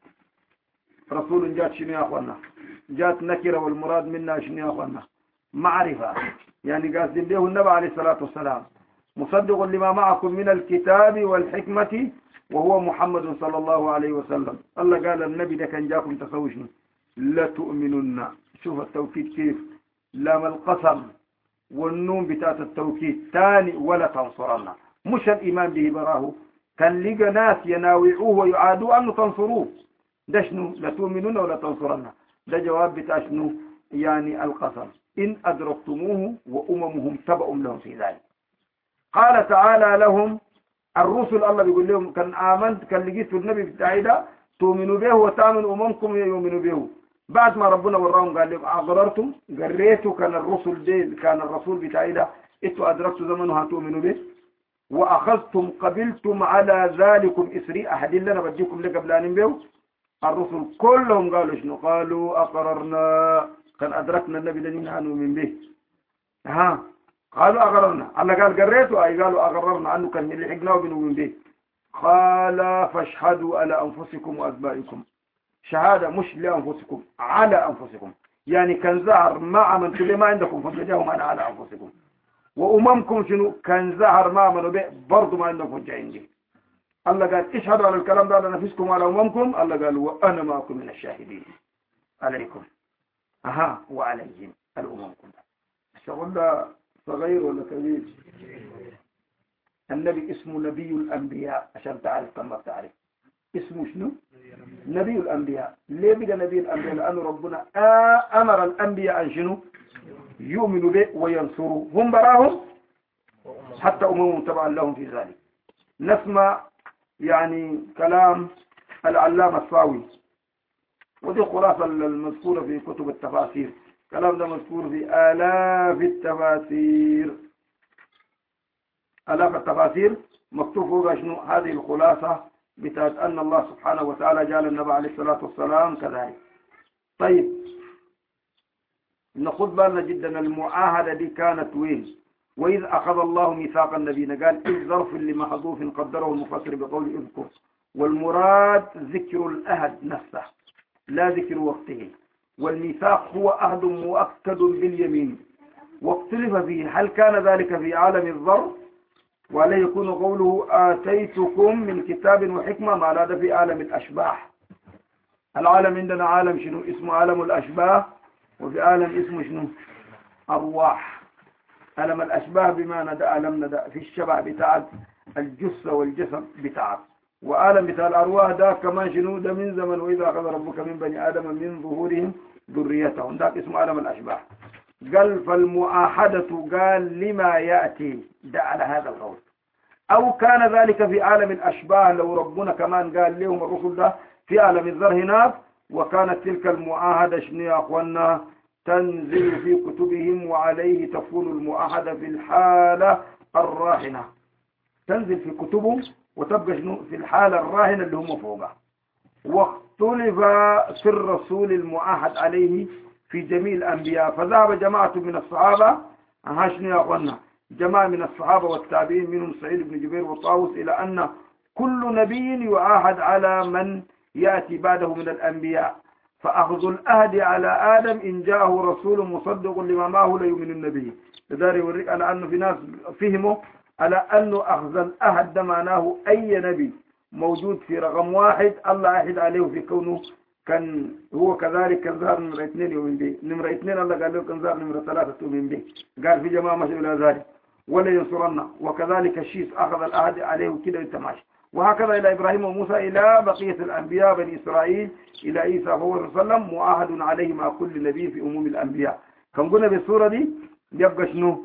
رسول جات شنو يا أخوانا؟ جات نكرة، والمراد منها شنو يا أخوانا؟ معرفة، يعني قاصدين به النبي عليه الصلاة والسلام، مصدق لما معكم من الكتاب والحكمة، وهو محمد صلى الله عليه وسلم. الله قال النبي ده كان جاكم تسوي شنو؟ لا تؤمنن. شوف التوكيد كيف، لام القسم والنون بتاعت التوكيد ثاني، ولا تنصرن، مش الإيمان به براه، كان لقى ناس يناوعوه ويعادوا أنه تنصروه، ده شنو؟ لا تؤمنن ولا تنصرن، ده جواب بتاع شنو؟ يعني القسم، إن أدركتموه وأممهم تبأ لهم في ذلك. قال تعالى لهم الرسل، الله بيقول لهم كان آمنت، كان لقيت النبي بتاعي ده تؤمنوا به وتامن أممكم يؤمنوا به، بعد ما ربنا وراهم قال لهم أغررتم، قريتوا كان الرسل دي، كان الرسول بتاعي ده إنتوا أدركتوا زمنه هتؤمنوا به، وأخذتم قبلتم على ذلكم إسري، أحد لنا بديكم لقبلان به. الرسل كلهم قالوا شنو؟ قالوا أقررنا، كان أدركنا النبي لن نؤمن به. ها قالوا أقررنا، الله قال قريتوا، أي قالوا أقررنا أنه كان اللي حقناه بنؤمن به. قال فاشهدوا على أنفسكم وأتباعكم، شهادة مش لأنفسكم، على أنفسكم، يعني كان زهر مع من كل ما عندكم فجاهم أنا على أنفسكم، وأممكم شنو؟ كان زهر ما عملوا به برضو ما عندكم فجأة عندي. الله قال اشهدوا على الكلام ده على نفسكم وعلى أممكم، الله قال وأنا معكم من الشاهدين عليكم أها وعليهم الأممكم. الشغل ده صغير ولا كبير؟ النبي اسمه نبي الأنبياء، عشان تعرف كما تعرف اسمه شنو؟ نبي الأنبياء. ليه بقى نبي الأنبياء؟ لأنه ربنا أمر الأنبياء أن شنو؟ يؤمنوا به وينصروا، هم براهم حتى أممهم تبعا لهم في ذلك. نسمع يعني كلام العلامة الصاوي، ودي خلاصة المذكورة في كتب التفاسير، كلام ده مذكور في آلاف التفاسير، آلاف التفاسير مكتوب فوق شنو؟ هذه الخلاصة بتاعت أن الله سبحانه وتعالى جعل النبي عليه الصلاة والسلام كذلك. طيب ناخذ بالنا جدا المعاهدة دي كانت وين؟ وإذ أخذ الله ميثاق النبيين، قال إذ ظرف لمحذوف قدره المفسر بقول اذكر، والمراد ذكر الأهد نفسه لا ذكر وقته، والميثاق هو عهد مؤكد باليمين، واختلف فيه هل كان ذلك في عالم الظرف ولا يكون قوله آتيتكم من كتاب وحكمة ما لا ده في عالم الأشباح. العالم عندنا عالم شنو؟ اسمه عالم الأشباح، وفي عالم اسمه شنو؟ أرواح. ألم الأشباه بما ندأ ألم ندأ في الشبع بتاع الجثة والجسد بتاع، وألم بتاع الأرواح ده كمان شنو ده من زمن وإذا أخذ ربك من بني آدم من ظهورهم ذريتهم، ده اسمه ألم الأشباه. قال فالمؤاحدة قال لما يأتي ده على هذا القول، أو كان ذلك في عالم الأشباه لو ربنا كمان قال لهم الرسل ده في عالم الذر هناك، وكانت تلك المؤاهدة شنو يا أخوانا تنزل في كتبهم، وعليه تكون المؤاهدة في الحالة الراهنة، تنزل في كتبهم وتبقى شنو في الحالة الراهنة اللي هم فوقها. واختلف في الرسول المؤاهد عليه في جميع الأنبياء، فذهب جماعة من الصحابة هاشني يا أخوانا جماعة من الصحابة والتابعين منهم سعيد بن جبير وطاووس إلى أن كل نبي يعاهد على من يأتي بعده من الأنبياء، فأخذ الأهد على آدم إن جاءه رسول مصدق لما معه ليؤمن النبي. لذلك يوريك على أنه في ناس فهموا على أنه أخذ الأهد ده معناه أي نبي موجود في رقم واحد الله أحد عليه في كونه كان هو كذلك كان ظهر نمرة اثنين يؤمن به، نمرة اثنين الله قال له كان ظهر نمرة ثلاثة تؤمن به، قال في جماعة مشوا إلى ذلك ولا ينصرنا، وكذلك الشيس أخذ الأهد عليه كده التماشي، وهكذا إلى إبراهيم وموسى إلى بقية الأنبياء بني إسرائيل إلى عيسى صلى الله عليه وسلم مؤاهد عليه مع كل نبي في أموم الأنبياء. كم قلنا بالصورة دي يبقى شنو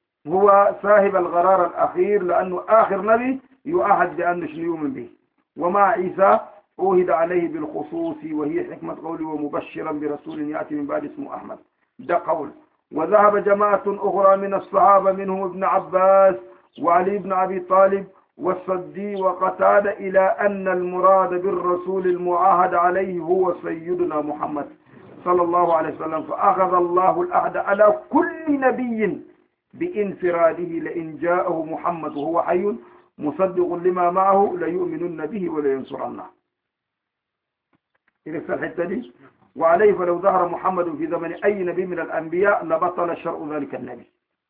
هو صاحب القرار الأخير، لأنه آخر نبي يؤهد بأنه شنو يؤمن به. ومع عيسى أوهد عليه بالخصوص وهي حكمة قوله ومبشرا برسول يأتي من بعد اسمه أحمد، ده قول. وذهب جماعة أخرى من الصحابة منهم ابن عباس وعلي بن أبي طالب والصدي وقتادة إلى أن المراد بالرسول المعاهد عليه هو سيدنا محمد صلى الله عليه وسلم، فأخذ الله العهد على كل نبي بانفراده لئن جاءه محمد وهو حي مصدق لما معه ليؤمنن به ولينصرنه. إلى الحتة دي وعليه فلو ظهر محمد في زمن أي نبي من الأنبياء لبطل شرع ذلك النبي،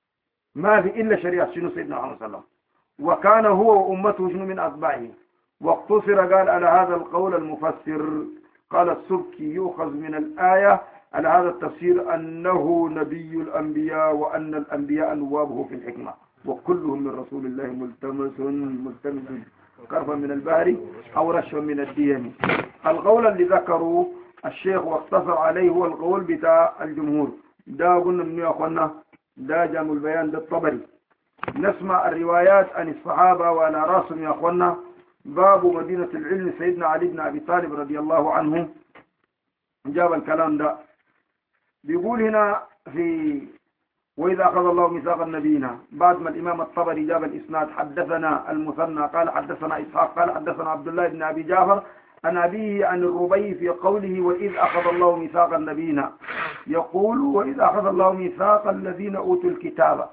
ما في إلا شريعة شنو سيدنا محمد صلى الله عليه وسلم، وكان هو وأمته شنو من أتباعه. واقتصر قال على هذا القول المفسر قال السبكي يؤخذ من الآية على هذا التفسير أنه نبي الأنبياء وأن الأنبياء نوابه في الحكمة وكلهم من رسول الله ملتمس ملتمس كرفا من البحر أو رشفا من الديم. القول اللي ذكروا الشيخ واقتصر عليه هو القول بتاع الجمهور، ده قلنا منه يا أخوانا ده جامع البيان ده الطبري. نسمع الروايات عن الصحابة وعلى راسهم يا أخوانا باب مدينة العلم سيدنا علي بن أبي طالب رضي الله عنه جاب الكلام ده، بيقول هنا في وإذا أخذ الله ميثاق النبيين بعد ما الإمام الطبري جاب الإسناد حدثنا المثنى قال حدثنا إسحاق قال حدثنا عبد الله بن أبي جعفر عن أبيه عن الربيع في قوله وإذ أخذ الله ميثاق النبيين يقول وإذ أخذ الله ميثاق الذين أوتوا الكتاب،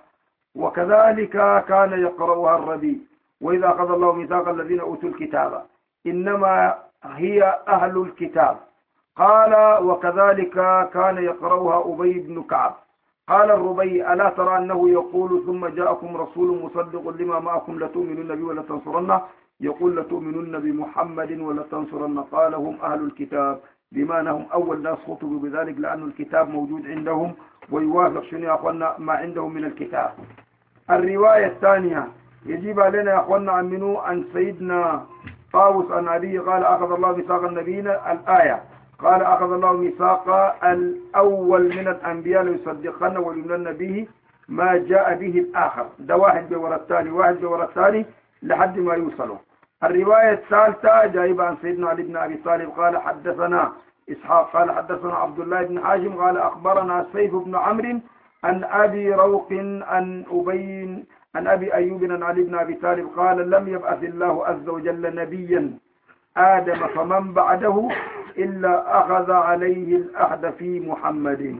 وكذلك كان يقرأها الربيع وإذا أخذ الله ميثاق الذين أوتوا الكتاب إنما هي أهل الكتاب، قال وكذلك كان يقرأها أبي بن كعب. قال الربيع ألا ترى أنه يقول ثم جاءكم رسول مصدق لما معكم لتؤمنن به ولتنصرنه، يقول لتؤمنن بمحمد ولتنصرنه، قال هم أهل الكتاب بما هم أول ناس خطبوا بذلك لأن الكتاب موجود عندهم ويوافق شنو يا أخوانا ما عندهم من الكتاب. الرواية الثانية يجيب علينا يا أخوانا عن منو عن سيدنا طاووس عن أبيه قال أخذ الله ميثاق النبيين الآية قال أخذ الله ميثاق الأول من الأنبياء ليصدقن ويؤمنن به ما جاء به الآخر، ده واحد بورا الثاني واحد بورا الثاني لحد ما يوصلوا. الرواية الثالثة جايبة عن سيدنا علي بن أبي طالب قال حدثنا إسحاق قال حدثنا عبد الله بن حاشم قال أخبرنا سيف بن عمرو عن أبي روق عن أبي عن أبي أيوب عن علي بن أبي طالب قال لم يبعث الله عز وجل نبيا آدم فمن بعده إلا أخذ عليه الأحد في محمد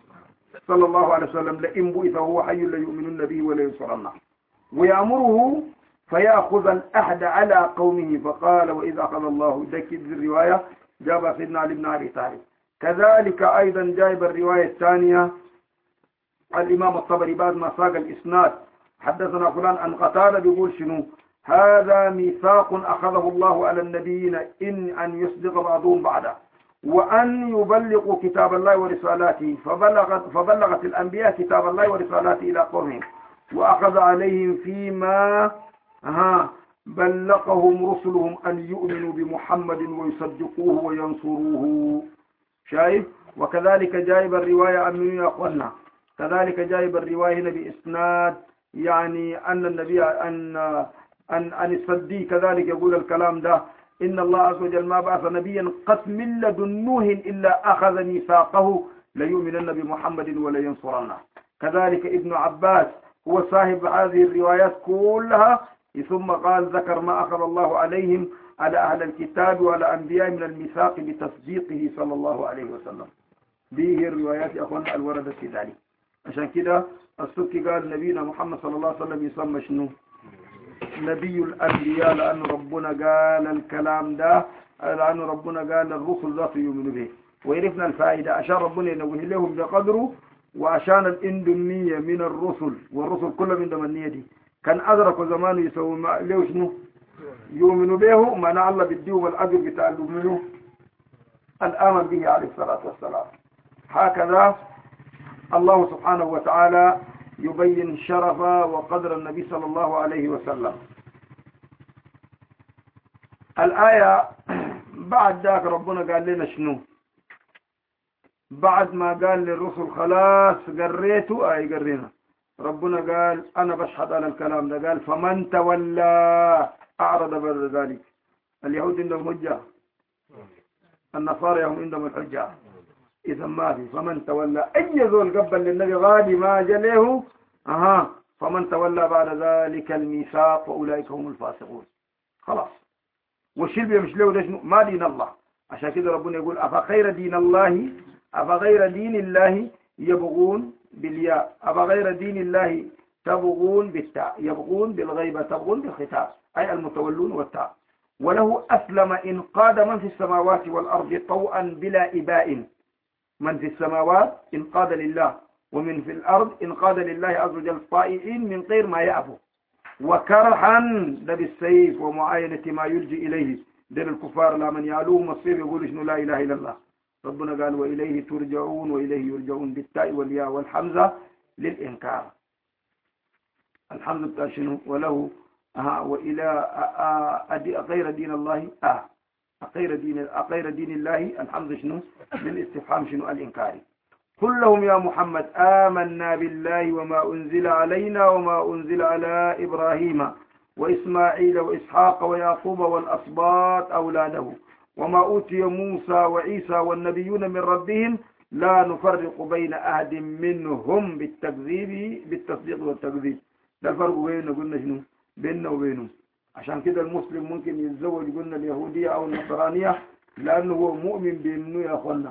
صلى الله عليه وسلم لئن بعث هو حي ليؤمنن به ولينصرنه، ويأمره فيأخذ الأحد على قومه، فقال وإذا أخذ الله ذكر الرواية جاب سيدنا علي بن أبي طالب. كذلك أيضا جايب الرواية الثانية الإمام الطبري بعد ما ساق الإسناد حدثنا فلان عن قتادة بيقول شنو هذا ميثاق أخذه الله على النبيين إن أن يصدق بعضهم بعضا وأن يبلغوا كتاب الله ورسالاته، فبلغت, فبلغت الأنبياء كتاب الله ورسالاته إلى قومهم، وأخذ عليهم فيما ها بلغهم رسلهم أن يؤمنوا بمحمد ويصدقوه وينصروه. شايف؟ وكذلك جايب الرواية عن من يا أخوانا، كذلك جايب الرواية هنا بإسناد يعني أن النبي أن أن أن الصديق كذلك يقول الكلام ده، إن الله عز وجل ما بعث نبيا قط من لدن نوح إلا أخذ ميثاقه ليؤمنن بمحمد ولا ينصرنه. كذلك ابن عباس هو صاحب هذه الروايات كلها، ثم قال ذكر ما أخذ الله عليهم على أهل الكتاب وعلى أنبياء من الميثاق بتصديقه صلى الله عليه وسلم. به الروايات يا أخوانا الوردة في ذلك. عشان كده السبكي قال نبينا محمد صلى الله عليه وسلم يسمى شنو؟ نبي الأنبياء، لأن ربنا قال الكلام ده، لأن ربنا قال الرسل ذات يؤمن به. وعرفنا الفائدة عشان ربنا ينوه لهم بقدره، وعشان الإندمية من الرسل، والرسل كلهم من دمنية دي كان أدركوا زمانه يسوي له شنو؟ يؤمنوا به، معنى الله بديهم الأجر بتعلم منه الآمن به عليه الصلاة والسلام. هكذا الله سبحانه وتعالى يبين شرف وقدر النبي صلى الله عليه وسلم. الآية بعد ذاك ربنا قال لنا شنو؟ بعد ما قال للرسل خلاص قريتوا أي قرينا، ربنا قال أنا بشهد على الكلام ده، قال فمن تولى أعرض بعد ذلك. اليهود عندهم حجة، النصارى هم عندهم الحجة، إذا ما في فمن تولى أي ذول قبل للنبي غادي ما جليه أها فمن تولى بعد ذلك الميثاق وأولئك هم الفاسقون. خلاص والشرب مش له ده ما دين الله. عشان كده ربنا يقول أفغير دين الله أفغير دين الله يبغون بالياء، أفغير دين الله تبغون بالتاء، يبغون بالغيبة تبغون بالختاب، أي المتولون والتاء. وله أسلم إن قاد من في السماوات والأرض طوعا بلا إباء. من في السماوات انقاد لله، ومن في الأرض انقاد لله عز وجل طائعين من غير ما يأبوا، وكرحا ده بالسيف ومعاينة ما يلجي إليه دين الكفار لا من يعلوهم الصيف يقول شنو لا إله إلا الله. ربنا قال وإليه ترجعون، وإليه يرجعون بالتاء والياء والحمزة للإنكار. الحمد لله شنو وله آه وإلى آه غير دين الله آه غير دين غير دين الله الحمد شنو للاستفهام شنو الإنكاري. قل لهم يا محمد آمنا بالله وما أنزل علينا وما أنزل على إبراهيم وإسماعيل وإسحاق ويعقوب والأسباط أولاده وما أوتي موسى وعيسى والنبيون من ربهم لا نفرق بين أحد منهم بالتكذيب بالتصديق والتكذيب. ده الفرق بيننا قلنا شنو بيننا وبينهم. عشان كده المسلم ممكن يتزوج قلنا اليهودية أو النصرانية لأنه هو مؤمن بأنه يا أخوانا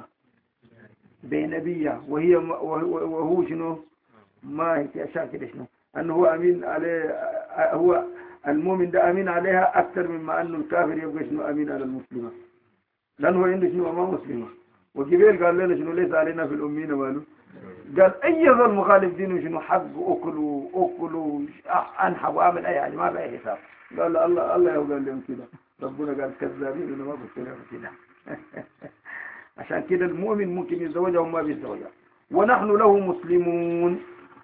بنبيه، وهي وهو شنو ما هي أشياء كده شنو أنه هو أمين عليه، هو المؤمن ده أمين عليها أكثر مما أنه الكافر يبقى شنو أمين على المسلمة، لأنه هو عنده شنو أمام مسلمة. وجبريل قال لنا شنو ليس علينا في الأمين ماله، قال أي ظل مخالف دينه شنو حق أكلوا أكلوا أنحب وأعمل أي حاجة ما بأي حساب. قال الله الله قال لهم كده، ربنا قال كذابين إنه ما قلت لهم كده. عشان كده المؤمن ممكن يتزوجها وما بيتزوجها. ونحن له مسلمون،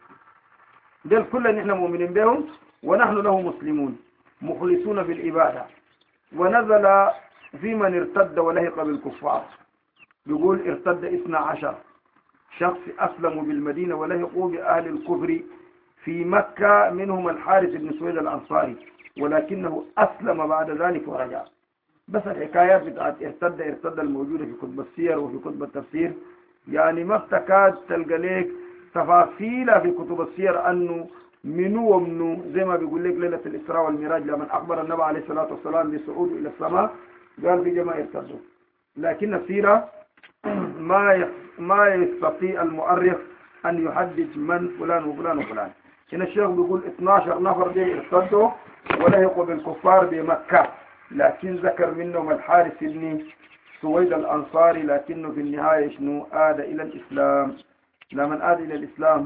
دول كلنا نحن مؤمنين بهم ونحن له مسلمون مخلصون في العبادة. ونزل في من ارتد ولهق بالكفار، يقول ارتد اثنا عشر شخص أسلموا بالمدينة ولهقوا بأهل الكفر في مكة، منهم الحارث بن سويد الأنصاري، ولكنه أسلم بعد ذلك ورجع. بس الحكايات بتاعت ارتد ارتد الموجودة في كتب السير وفي كتب التفسير يعني ما بتكاد تلقى لك تفاصيل في كتب السير أنه منو ومنو، زي ما بيقول لك ليلة الإسراء والميراج لما أخبر النبي عليه الصلاة والسلام بصعوده إلى السماء قال في جماعة ارتدوا. لكن السيرة ما ما يستطيع المؤرخ أن يحدد من فلان وفلان وفلان. هنا الشيخ بيقول اثنا عشر نفر دي ارتدوا ولهقوا بالكفار بمكة، لكن ذكر منهم الحارث بن سويد الأنصاري، لكنه في النهاية شنو آد إلى الإسلام. لما آد إلى الإسلام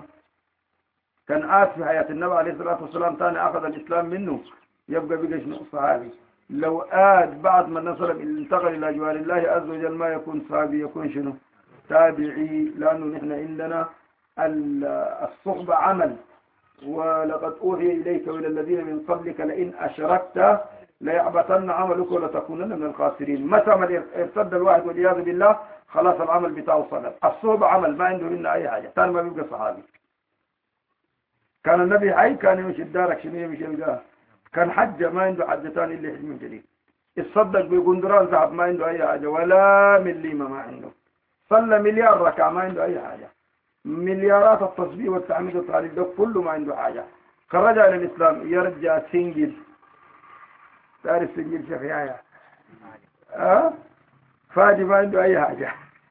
كان آد في حياة النبي عليه الصلاة والسلام ثاني أخذ الإسلام منه، يبقى بقى شنو صحابي. لو آد بعد ما نصر انتقل إلى جوار الله عز وجل ما يكون صحابي يكون شنو تابعي، لأنه نحن عندنا الصحبة عمل. ولقد أوحي إليك وإلى الذين من قبلك لئن أشركت ليحبطن عملك ولتكونن من الخاسرين. متى ما ارتد الواحد والعياذ بالله خلاص العمل بتاعه صلب. الصحبة عمل ما عنده منه أي حاجة ثاني، ما بيبقى صحابي. كان النبي حي كان يمشي الدارك شنو يمشي يلقاه، كان حجة ما عنده حجة ثاني إلا حج من جديد، اتصدق بقندران ذهب ما عنده أي حاجة ولا مليمة ما عنده، صلى مليار ركعة ما عنده أي حاجة، مليارات التصبيح والتحميد والتعليل ده كله ما عنده حاجة. خرج إلى الإسلام يرجع سنجل، تعرف سنجل شيخ يايا أه؟ فادي ما عنده أي حاجة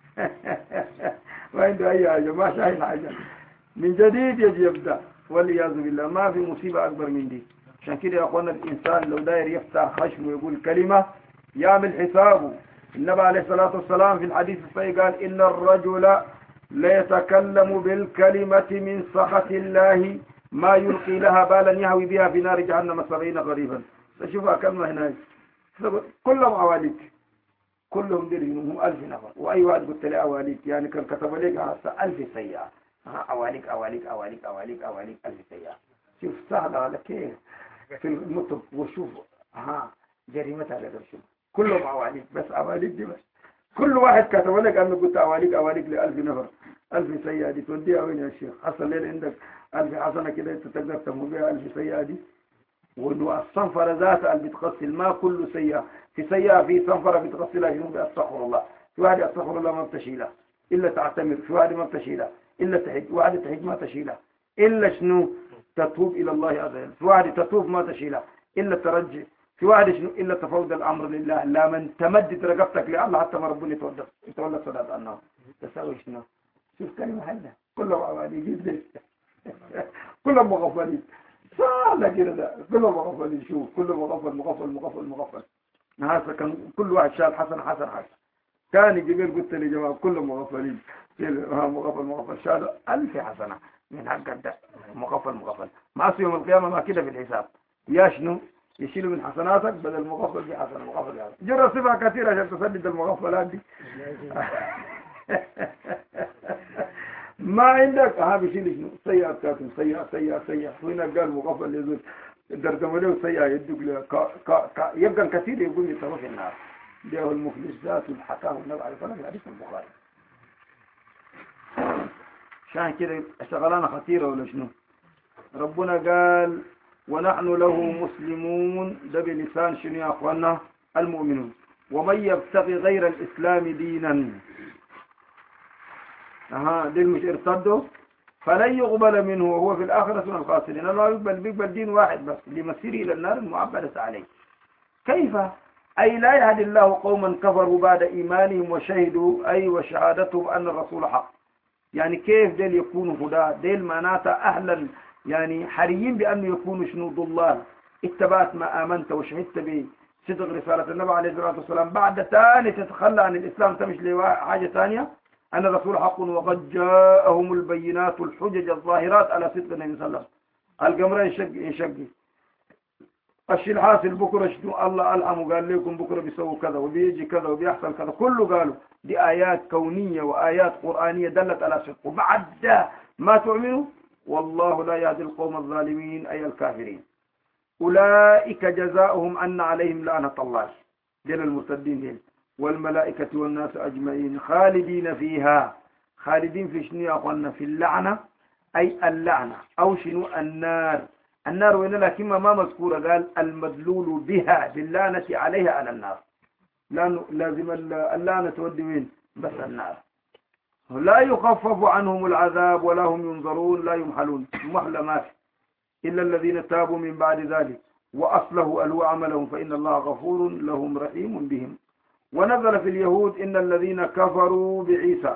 ما عنده أي حاجة، ما شايل حاجة، من جديد يجي يبدأ والعياذ بالله. ما في مصيبة أكبر من دي. عشان كده يا أخوانا الإنسان لو داير يفتح خشم ويقول كلمة يعمل حسابه. النبي عليه الصلاة والسلام في الحديث الصحيح قال إن الرجل ليتكلم بالكلمة من سخط الله ما يلقي لها بالا يهوي بها في نار جهنم سبعين غريبا. تشوفها كلمة هناك كلهم عواليك، كلهم درهم ألف نفر، وأي واحد قلت له أواليك يعني كان كتب لك ألف سيئة. أواليك أواليك أواليك أواليك أواليك ألف سيئة. شوف سهل على كيف في النطق، وشوف ها جريمتها على شوف كلهم أواليك، بس أواليك دي بس. كل واحد كتب لك أنه قلت أواليك أواليك لألف نفر، ألف سيئة دي توديها وين يا شيخ؟ حصل لين عندك ألف حسنة كده أنت تقدر تمو بها ألف سيئة دي؟ وإنه الصنفرة ذاتها اللي بتغسل ما كل سيئة، في سيئة في صنفرة بتغسلها جنوب أستغفر الله، في واحد أستغفر الله ما بتشيلها إلا تعتمر، في واحد ما بتشيلها إلا تحج، واحد تحج ما تشيلها إلا شنو تتوب إلى الله عز وجل، في واحد تتوب ما تشيلها إلا ترجع، في واحد شنو إلا تفوض الأمر لله، لا من تمدد رقبتك لله حتى ما ربنا يتولى يتولى صلاة النار تساوي شنو. شوف كلمة هلا كلهم عوالي جدا كلهم مغفلين سهلة كده، كلهم مغفلين. شوف كلهم مغفل مغفل مغفل مغفل. هذا كان كل واحد شال حسن حسن حسن. ثاني جبير قلت لي جماعة كلهم مغفلين، ها مغفل مغفل شالوا ألف حسنة من حق ده مغفل مغفل. مع يوم القيامة ما كده في الحساب يا شنو يشيلوا من حسناتك بدل مغفل بحسنة مغفل يعني. جرى صفة كثيرة عشان تسدد المغفلات دي ما عندك ها بيشيل شنو سيئة كاتم سيئة سيئة سيئة. هنا قال مغفل يزول درجة له سيئة يدق له كا كا كا يبقى كثير يقول لي تروح النار. ده المفلس ذات حكاه النبي عليه الصلاة والسلام في حديث البخاري. عشان كده شغلانة خطيرة ولا شنو؟ ربنا قال ونحن له مسلمون، ده بلسان شنو يا اخوانا المؤمنون. ومن يبتغي غير الاسلام دينا اها دين مش ارتدوا فلن يقبل منه وهو في الاخره من الخاسرين. الله يقبل بيقبل دين واحد بس لمسيره الى النار المعبده عليه. كيف؟ اي لا يهدي الله قوما كفروا بعد ايمانهم وشهدوا اي وشهادتهم ان الرسول حق. يعني كيف ديل يكونوا هدى؟ ديل معناتها اهلا يعني حريين بأنه يكونوا شنو ضلال. اتبعت ما آمنت وشهدت بصدق رسالة النبي عليه الصلاة والسلام بعد ثاني تتخلى عن الإسلام تمش لحاجة ثانية أن الرسول حق وقد جاءهم البينات والحجج الظاهرات على صدق النبي صلى الله عليه وسلم. القمر ينشق ينشق الشيء الحاصل بكرة شنو الله ألهم قال لكم بكرة بيسووا كذا وبيجي كذا وبيحصل كذا كله قالوا. دي آيات كونية وآيات قرآنية دلت على صدق. وبعد ما تؤمنوا والله لا يهدي القوم الظالمين أي الكافرين. أولئك جزاؤهم أن عليهم لعنة الله دين المرتدين دين والملائكة والناس أجمعين خالدين فيها. خالدين في شنو يا أخوانا؟ في اللعنة أي اللعنة أو شنو النار. النار وين لكن ما مذكورة قال المدلول بها باللعنة عليها على النار، لأنه لازم اللعنة تودي وين؟ بس النار. لا يخفف عنهم العذاب ولا هم ينظرون لا يمحلون محلمات إلا الذين تابوا من بعد ذلك وأصله ألو عملهم فإن الله غفور لهم رحيم بهم. ونزل في اليهود إن الذين كفروا بعيسى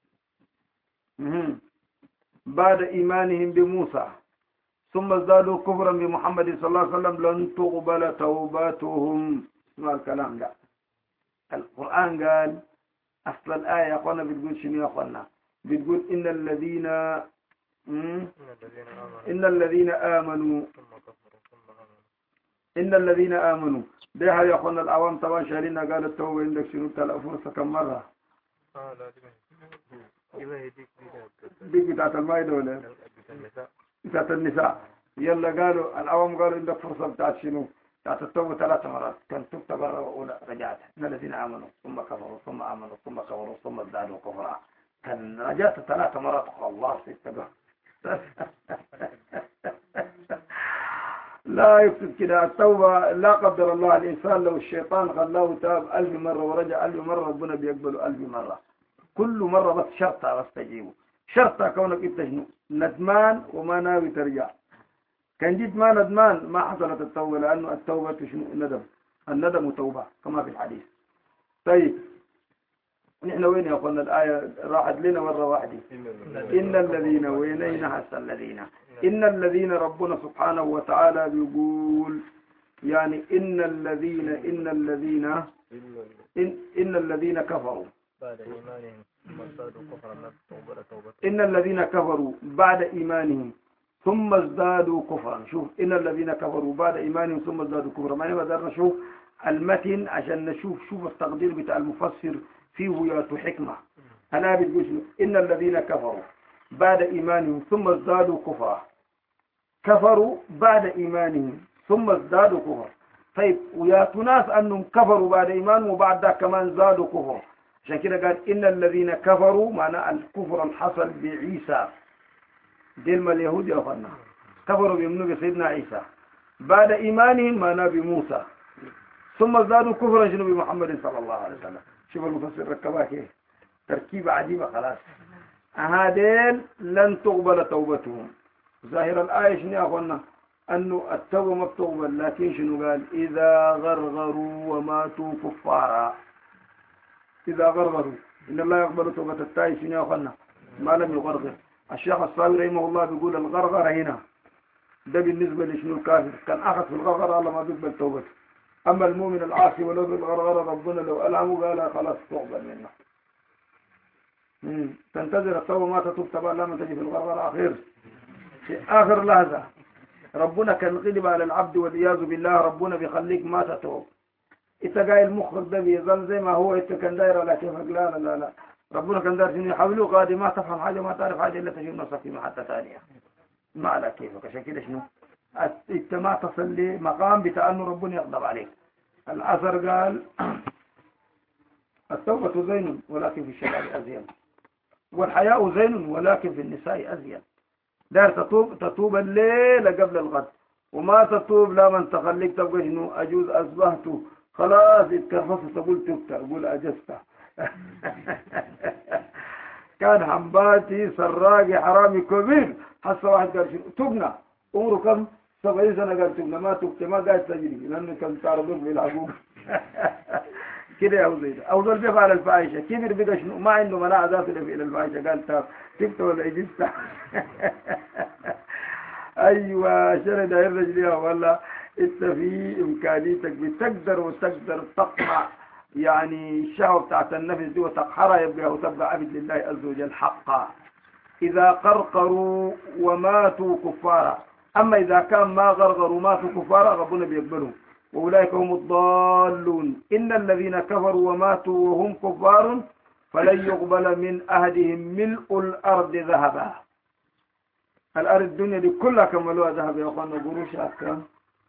بعد إيمانهم بموسى ثم ازدادوا كفرا بمحمد صلى الله عليه وسلم لن تقبل توباتهم. ما الكلام ده؟ القرآن قال أصل الآية يا أخوانا بتقول شنو يا أخوانا؟ بتقول إن الذين إن الذين آمنوا إن الذين آمنوا ده يا أخوانا العوام طبعا شارين قال التوبة عندك شنو تلا فرصة كم مرة اه لا دي دي بتاعت المائدة ولا بتاعت النساء يلا قالوا العوام قالوا عندك فرصة بتاعت شنو بتاعت التوبة ثلاث مرات كان تبت مرة وأولى رجعت إن الذين آمنوا ثم كفروا ثم آمنوا ثم كفروا ثم ازدادوا كفرا كان رجعت ثلاث مرات الله سيستقر لا يكتب كده التوبة لا قدر الله الإنسان لو الشيطان خلاه تاب ألف مرة ورجع ألف مرة ربنا بيقبله ألف مرة كل مرة بس شرطة بس تجيبه شرطة كونك انت ندمان وما ناوي ترجع كان جيت ما ندمان ما حصلت التوبة لأنه التوبة شنو ندم الندم توبة كما في الحديث طيب نحن وين يا أخوانا الآية راحت لنا مرة واحدة إن الذين وينين حتى الذين إن الذين ربنا سبحانه وتعالى بيقول يعني إن الذين إن الذين إن, إن الذين كفروا بعد إيمانهم ثم ازدادوا كفرا توبة توبة إن الذين كفروا بعد إيمانهم ثم ازدادوا كفرا شوف إن الذين كفروا بعد إيمانهم ثم ازدادوا كفرا ما نقدر نشوف المتن عشان نشوف شوف التقدير بتاع المفسر فيه يا حكمة أنا بتقول إن الذين كفروا بعد إيمانهم ثم ازدادوا كفرا كفروا بعد إيمانهم ثم ازدادوا كفرا طيب ويا ناس أنهم كفروا بعد إيمانهم وبعد ذلك كمان زادوا كفرا عشان كده قال إن الذين كفروا معنى الكفر الحصل بعيسى دلما اليهود يا أخوانا كفروا بيمنوا بسيدنا عيسى بعد إيمانهم معنى بموسى ثم ازدادوا كفرا شنو بمحمد صلى الله عليه وسلم شوف المفسر ركبها كيف تركيبة عجيبة خلاص هذين لن تقبل توبتهم ظاهر الآية شنو يا أخوانا أنه التوبة ما بتقبل لكن شنو قال إذا غرغروا وماتوا كفارا إذا غرغروا إن الله يقبل توبة التائب شنو يا أخوانا ما لم يغرغر الشيخ الصابر رحمه الله بيقول الغرغر هنا ده بالنسبة لشنو الكافر كان أخذ في الغرغر الله ما بيقبل توبته أما المؤمن العاصي ولو بالغرغر ربنا لو ألعمه قال خلاص تقبل منه تنتظر التوبة ما تتوب تبع لا ما تجي في الغرغر آخر في آخر لحظة ربنا كان غلب على العبد والعياذ بالله ربنا بيخليك ما تتوب انت جاي المخرج ده بيظل زي ما هو انت كان داير على كيفك لا لا لا لا ربنا كان داير شنو يحاولوا قادي ما تفهم حاجة ما تعرف حاجة إلا تجيب نفسك في محطة ثانية ما على كيفك عشان كده شنو انت ما تصل لمقام بتاع انه ربنا يغضب عليك الأثر قال التوبة زين ولكن في الشباب أزين والحياء زين ولكن في النساء أزين دار تتوب تتوب الليل قبل الغد وما تتوب لا من تخليك تبقى شنو أجوز أصبحت خلاص اتكرفت تقول تبت أقول أجزت كان حنباتي سراقي حرامي كبير حتى واحد قال شنو تبنى عمره كم سبعين سنة قال تبنى ما تبت ما قاعد تجري لأنه كان تعرضون بالعقوق كده يا وزيد أوصل بيفعل الفاحشة كبر بقى شنو ما عنده مناعة ذاته إلى الفاحشة قال تاب تبت ولا إجزت أيوة شرد الرجل يا والله انت في إمكانيتك بتقدر وتقدر تقمع يعني الشهوة بتاعت النفس دي وتقحرها يبقى وتبقى عبد لله عز وجل حقا إذا قرقروا وماتوا كفارا أما إذا كان ما غرغروا ماتوا كفارا ربنا بيقبلهم وأولئك هم الضالون إن الذين كفروا وماتوا وهم كفار فلن يقبل من أحدهم ملء الأرض ذهبا الأرض الدنيا دي كلها كملوها ذهب يا أخوانا قروشها كم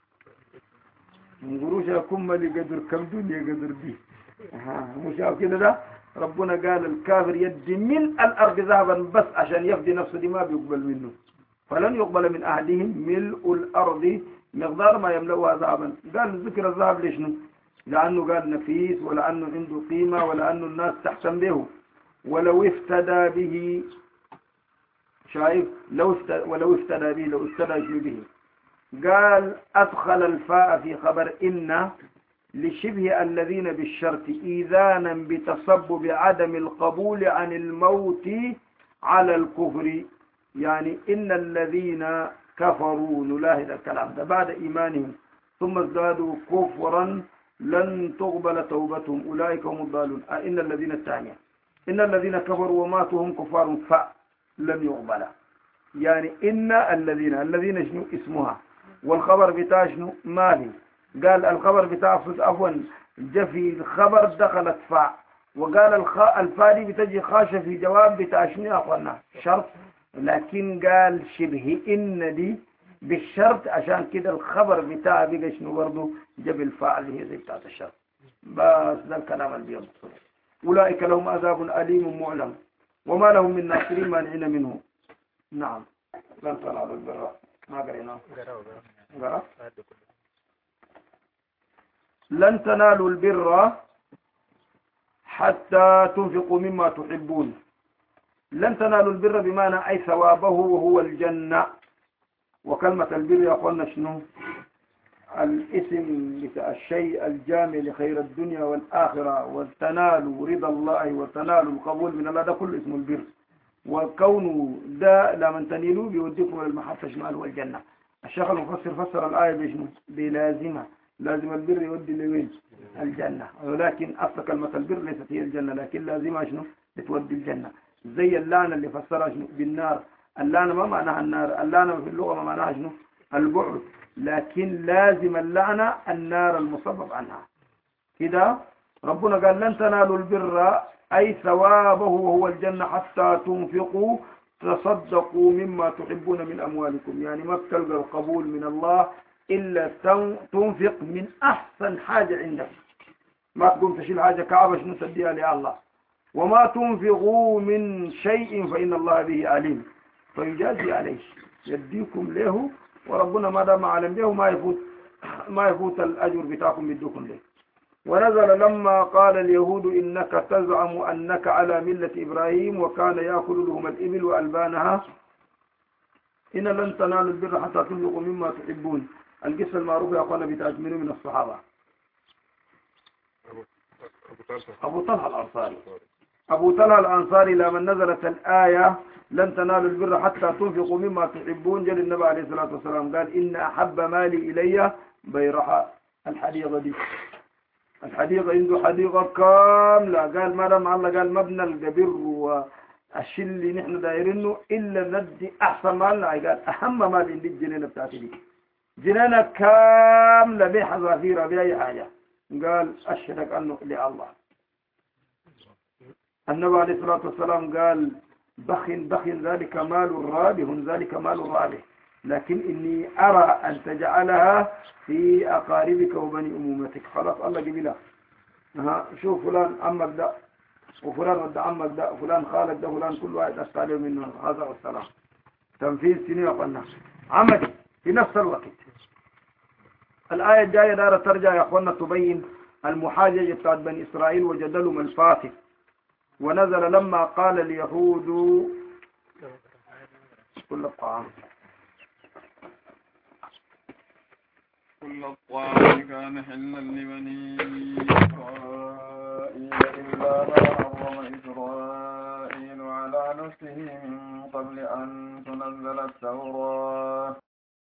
قروشها كم اللي قدر كم دنيا قدر دي مش كده ده ربنا قال الكافر يدي من الأرض ذهبا بس عشان يفدي نفسه دي ما بيقبل منه فلن يقبل من أحدهم ملء الأرض مقدار ما يملؤها ذهبا قال ذكر الذهب ليش نو لأنه قال نفيس ولأنه عنده قيمة ولأنه الناس تحسن به ولو افتدى به شايف لو افتدى ولو افتدى به لو افتدى به قال أدخل الفاء في خبر إن لشبه الذين بالشرط إذانا بتصبب عدم القبول عن الموت على الكفر يعني إن الذين كفروا نلاهد الكلام ده بعد إيمانهم ثم ازدادوا كفرا لن تقبل توبتهم أولئك هم الضالون إن الذين الثانية إن الذين كفروا وماتوا هم كفار فلن يقبل يعني إن الذين الذين شنو اسمها والخبر بتاع شنو مالي قال الخبر بتاع عفوا جا في الخبر دخلت فاء، وقال الخاء الفاء دي بتجي خاشة في جواب بتاع شنو يا اخوانا شرط، لكن قال شبه إن دي بالشرط، عشان كده الخبر بتاع بقى شنو برضه جاب الفاء اللي هي زي بتاعت الشرط. بس ده الكلام اللي بيضبط. أولئك لهم عذاب أليم معلم وما لهم من ناصرين مانعين منه. نعم لن تنالوا البر، ما قريناه قرأ لن تنالوا البر حتى تنفقوا مما تحبون. لن تنالوا البر بمعنى أي ثوابه وهو الجنة. وكلمة البر يا أخوانا شنو؟ الاسم بتاع الشيء الجامع لخير الدنيا والآخرة، وتنالوا رضا الله وتنالوا القبول من الله، ده كله اسم البر. وكونه ده لما تنيلوا بيوديكم للمحطة شمال والجنة. الشيخ المفسر فسر الآية بشنو؟ بلازمة، لازم البر يودي لوين؟ الجنة. ولكن أصل كلمة البر ليست هي الجنة، لكن لازمها شنو؟ بتودي الجنة. زي اللعنة اللي فسرها شنو؟ بالنار. اللعنة ما معناها النار، اللعنة في اللغة ما معناها شنو؟ البعد، لكن لازم اللعنة النار المصبب عنها. كده ربنا قال لن تنالوا البر أي ثوابه وهو الجنة حتى تنفقوا تصدقوا مما تحبون من أموالكم. يعني ما بتلقى القبول من الله إلا تنفق من أحسن حاجة عندك، ما تقوم تشيل حاجة كعبة شنو تديها لله. وما تنفقوا من شيء فإن الله به عليم فيجازي عليه، يديكم له، وربنا ما دام علم به ما يفوت ما يفوت الأجر بتاعكم يدوكم له. ونزل لما قال اليهود إنك تزعم أنك على ملة إبراهيم وكان يأكل لهم الإبل وألبانها إن لن تنالوا البر حتى تنفقوا مما تحبون. القصة المعروفة يا أخوانا بتأجملوا من الصحابة. أبو طلحة الأنصاري أبو طلحة الأنصاري لما نزلت الآية لن تنالوا البر حتى تنفقوا مما تحبون، جل النبي عليه الصلاة والسلام قال إن أحب مالي إلي بيرحاء الحديقة دي. الحديقة عنده حديقة كاملة، قال ما دام الله قال مبنى القبر والشيء اللي نحن دايرينه إلا ندي أحسن مالنا. قال أهم مال عندي الجنينة بتاعتي دي، جنينة كاملة بحذافيرها بأي حاجة. قال أشهدك أنه لله. النبي عليه الصلاة والسلام قال بخ بخ ذلك مال رابح، ذلك مال رابح، لكن إني أرى أن تجعلها في أقاربك وبني أمومتك. خلاص الله جميلة. ها شوف فلان عمك ده وفلان ود عمك ده وفلان خالك ده فلان كل واحد أستعلم منه. هذا والسلام تنفيذ سنين وقلنا عملي في نفس الوقت. الآية الجاية دارة ترجع يا أخوانا تبين المحاججة بتاعت بني إسرائيل وجدلهم الفاسد. ونزل لما قال اليهود كل الطعام كل الطعام كان حلا لبني إسرائيل إلا ما حرم إسرائيل على نفسه من قبل أن تنزل التوراة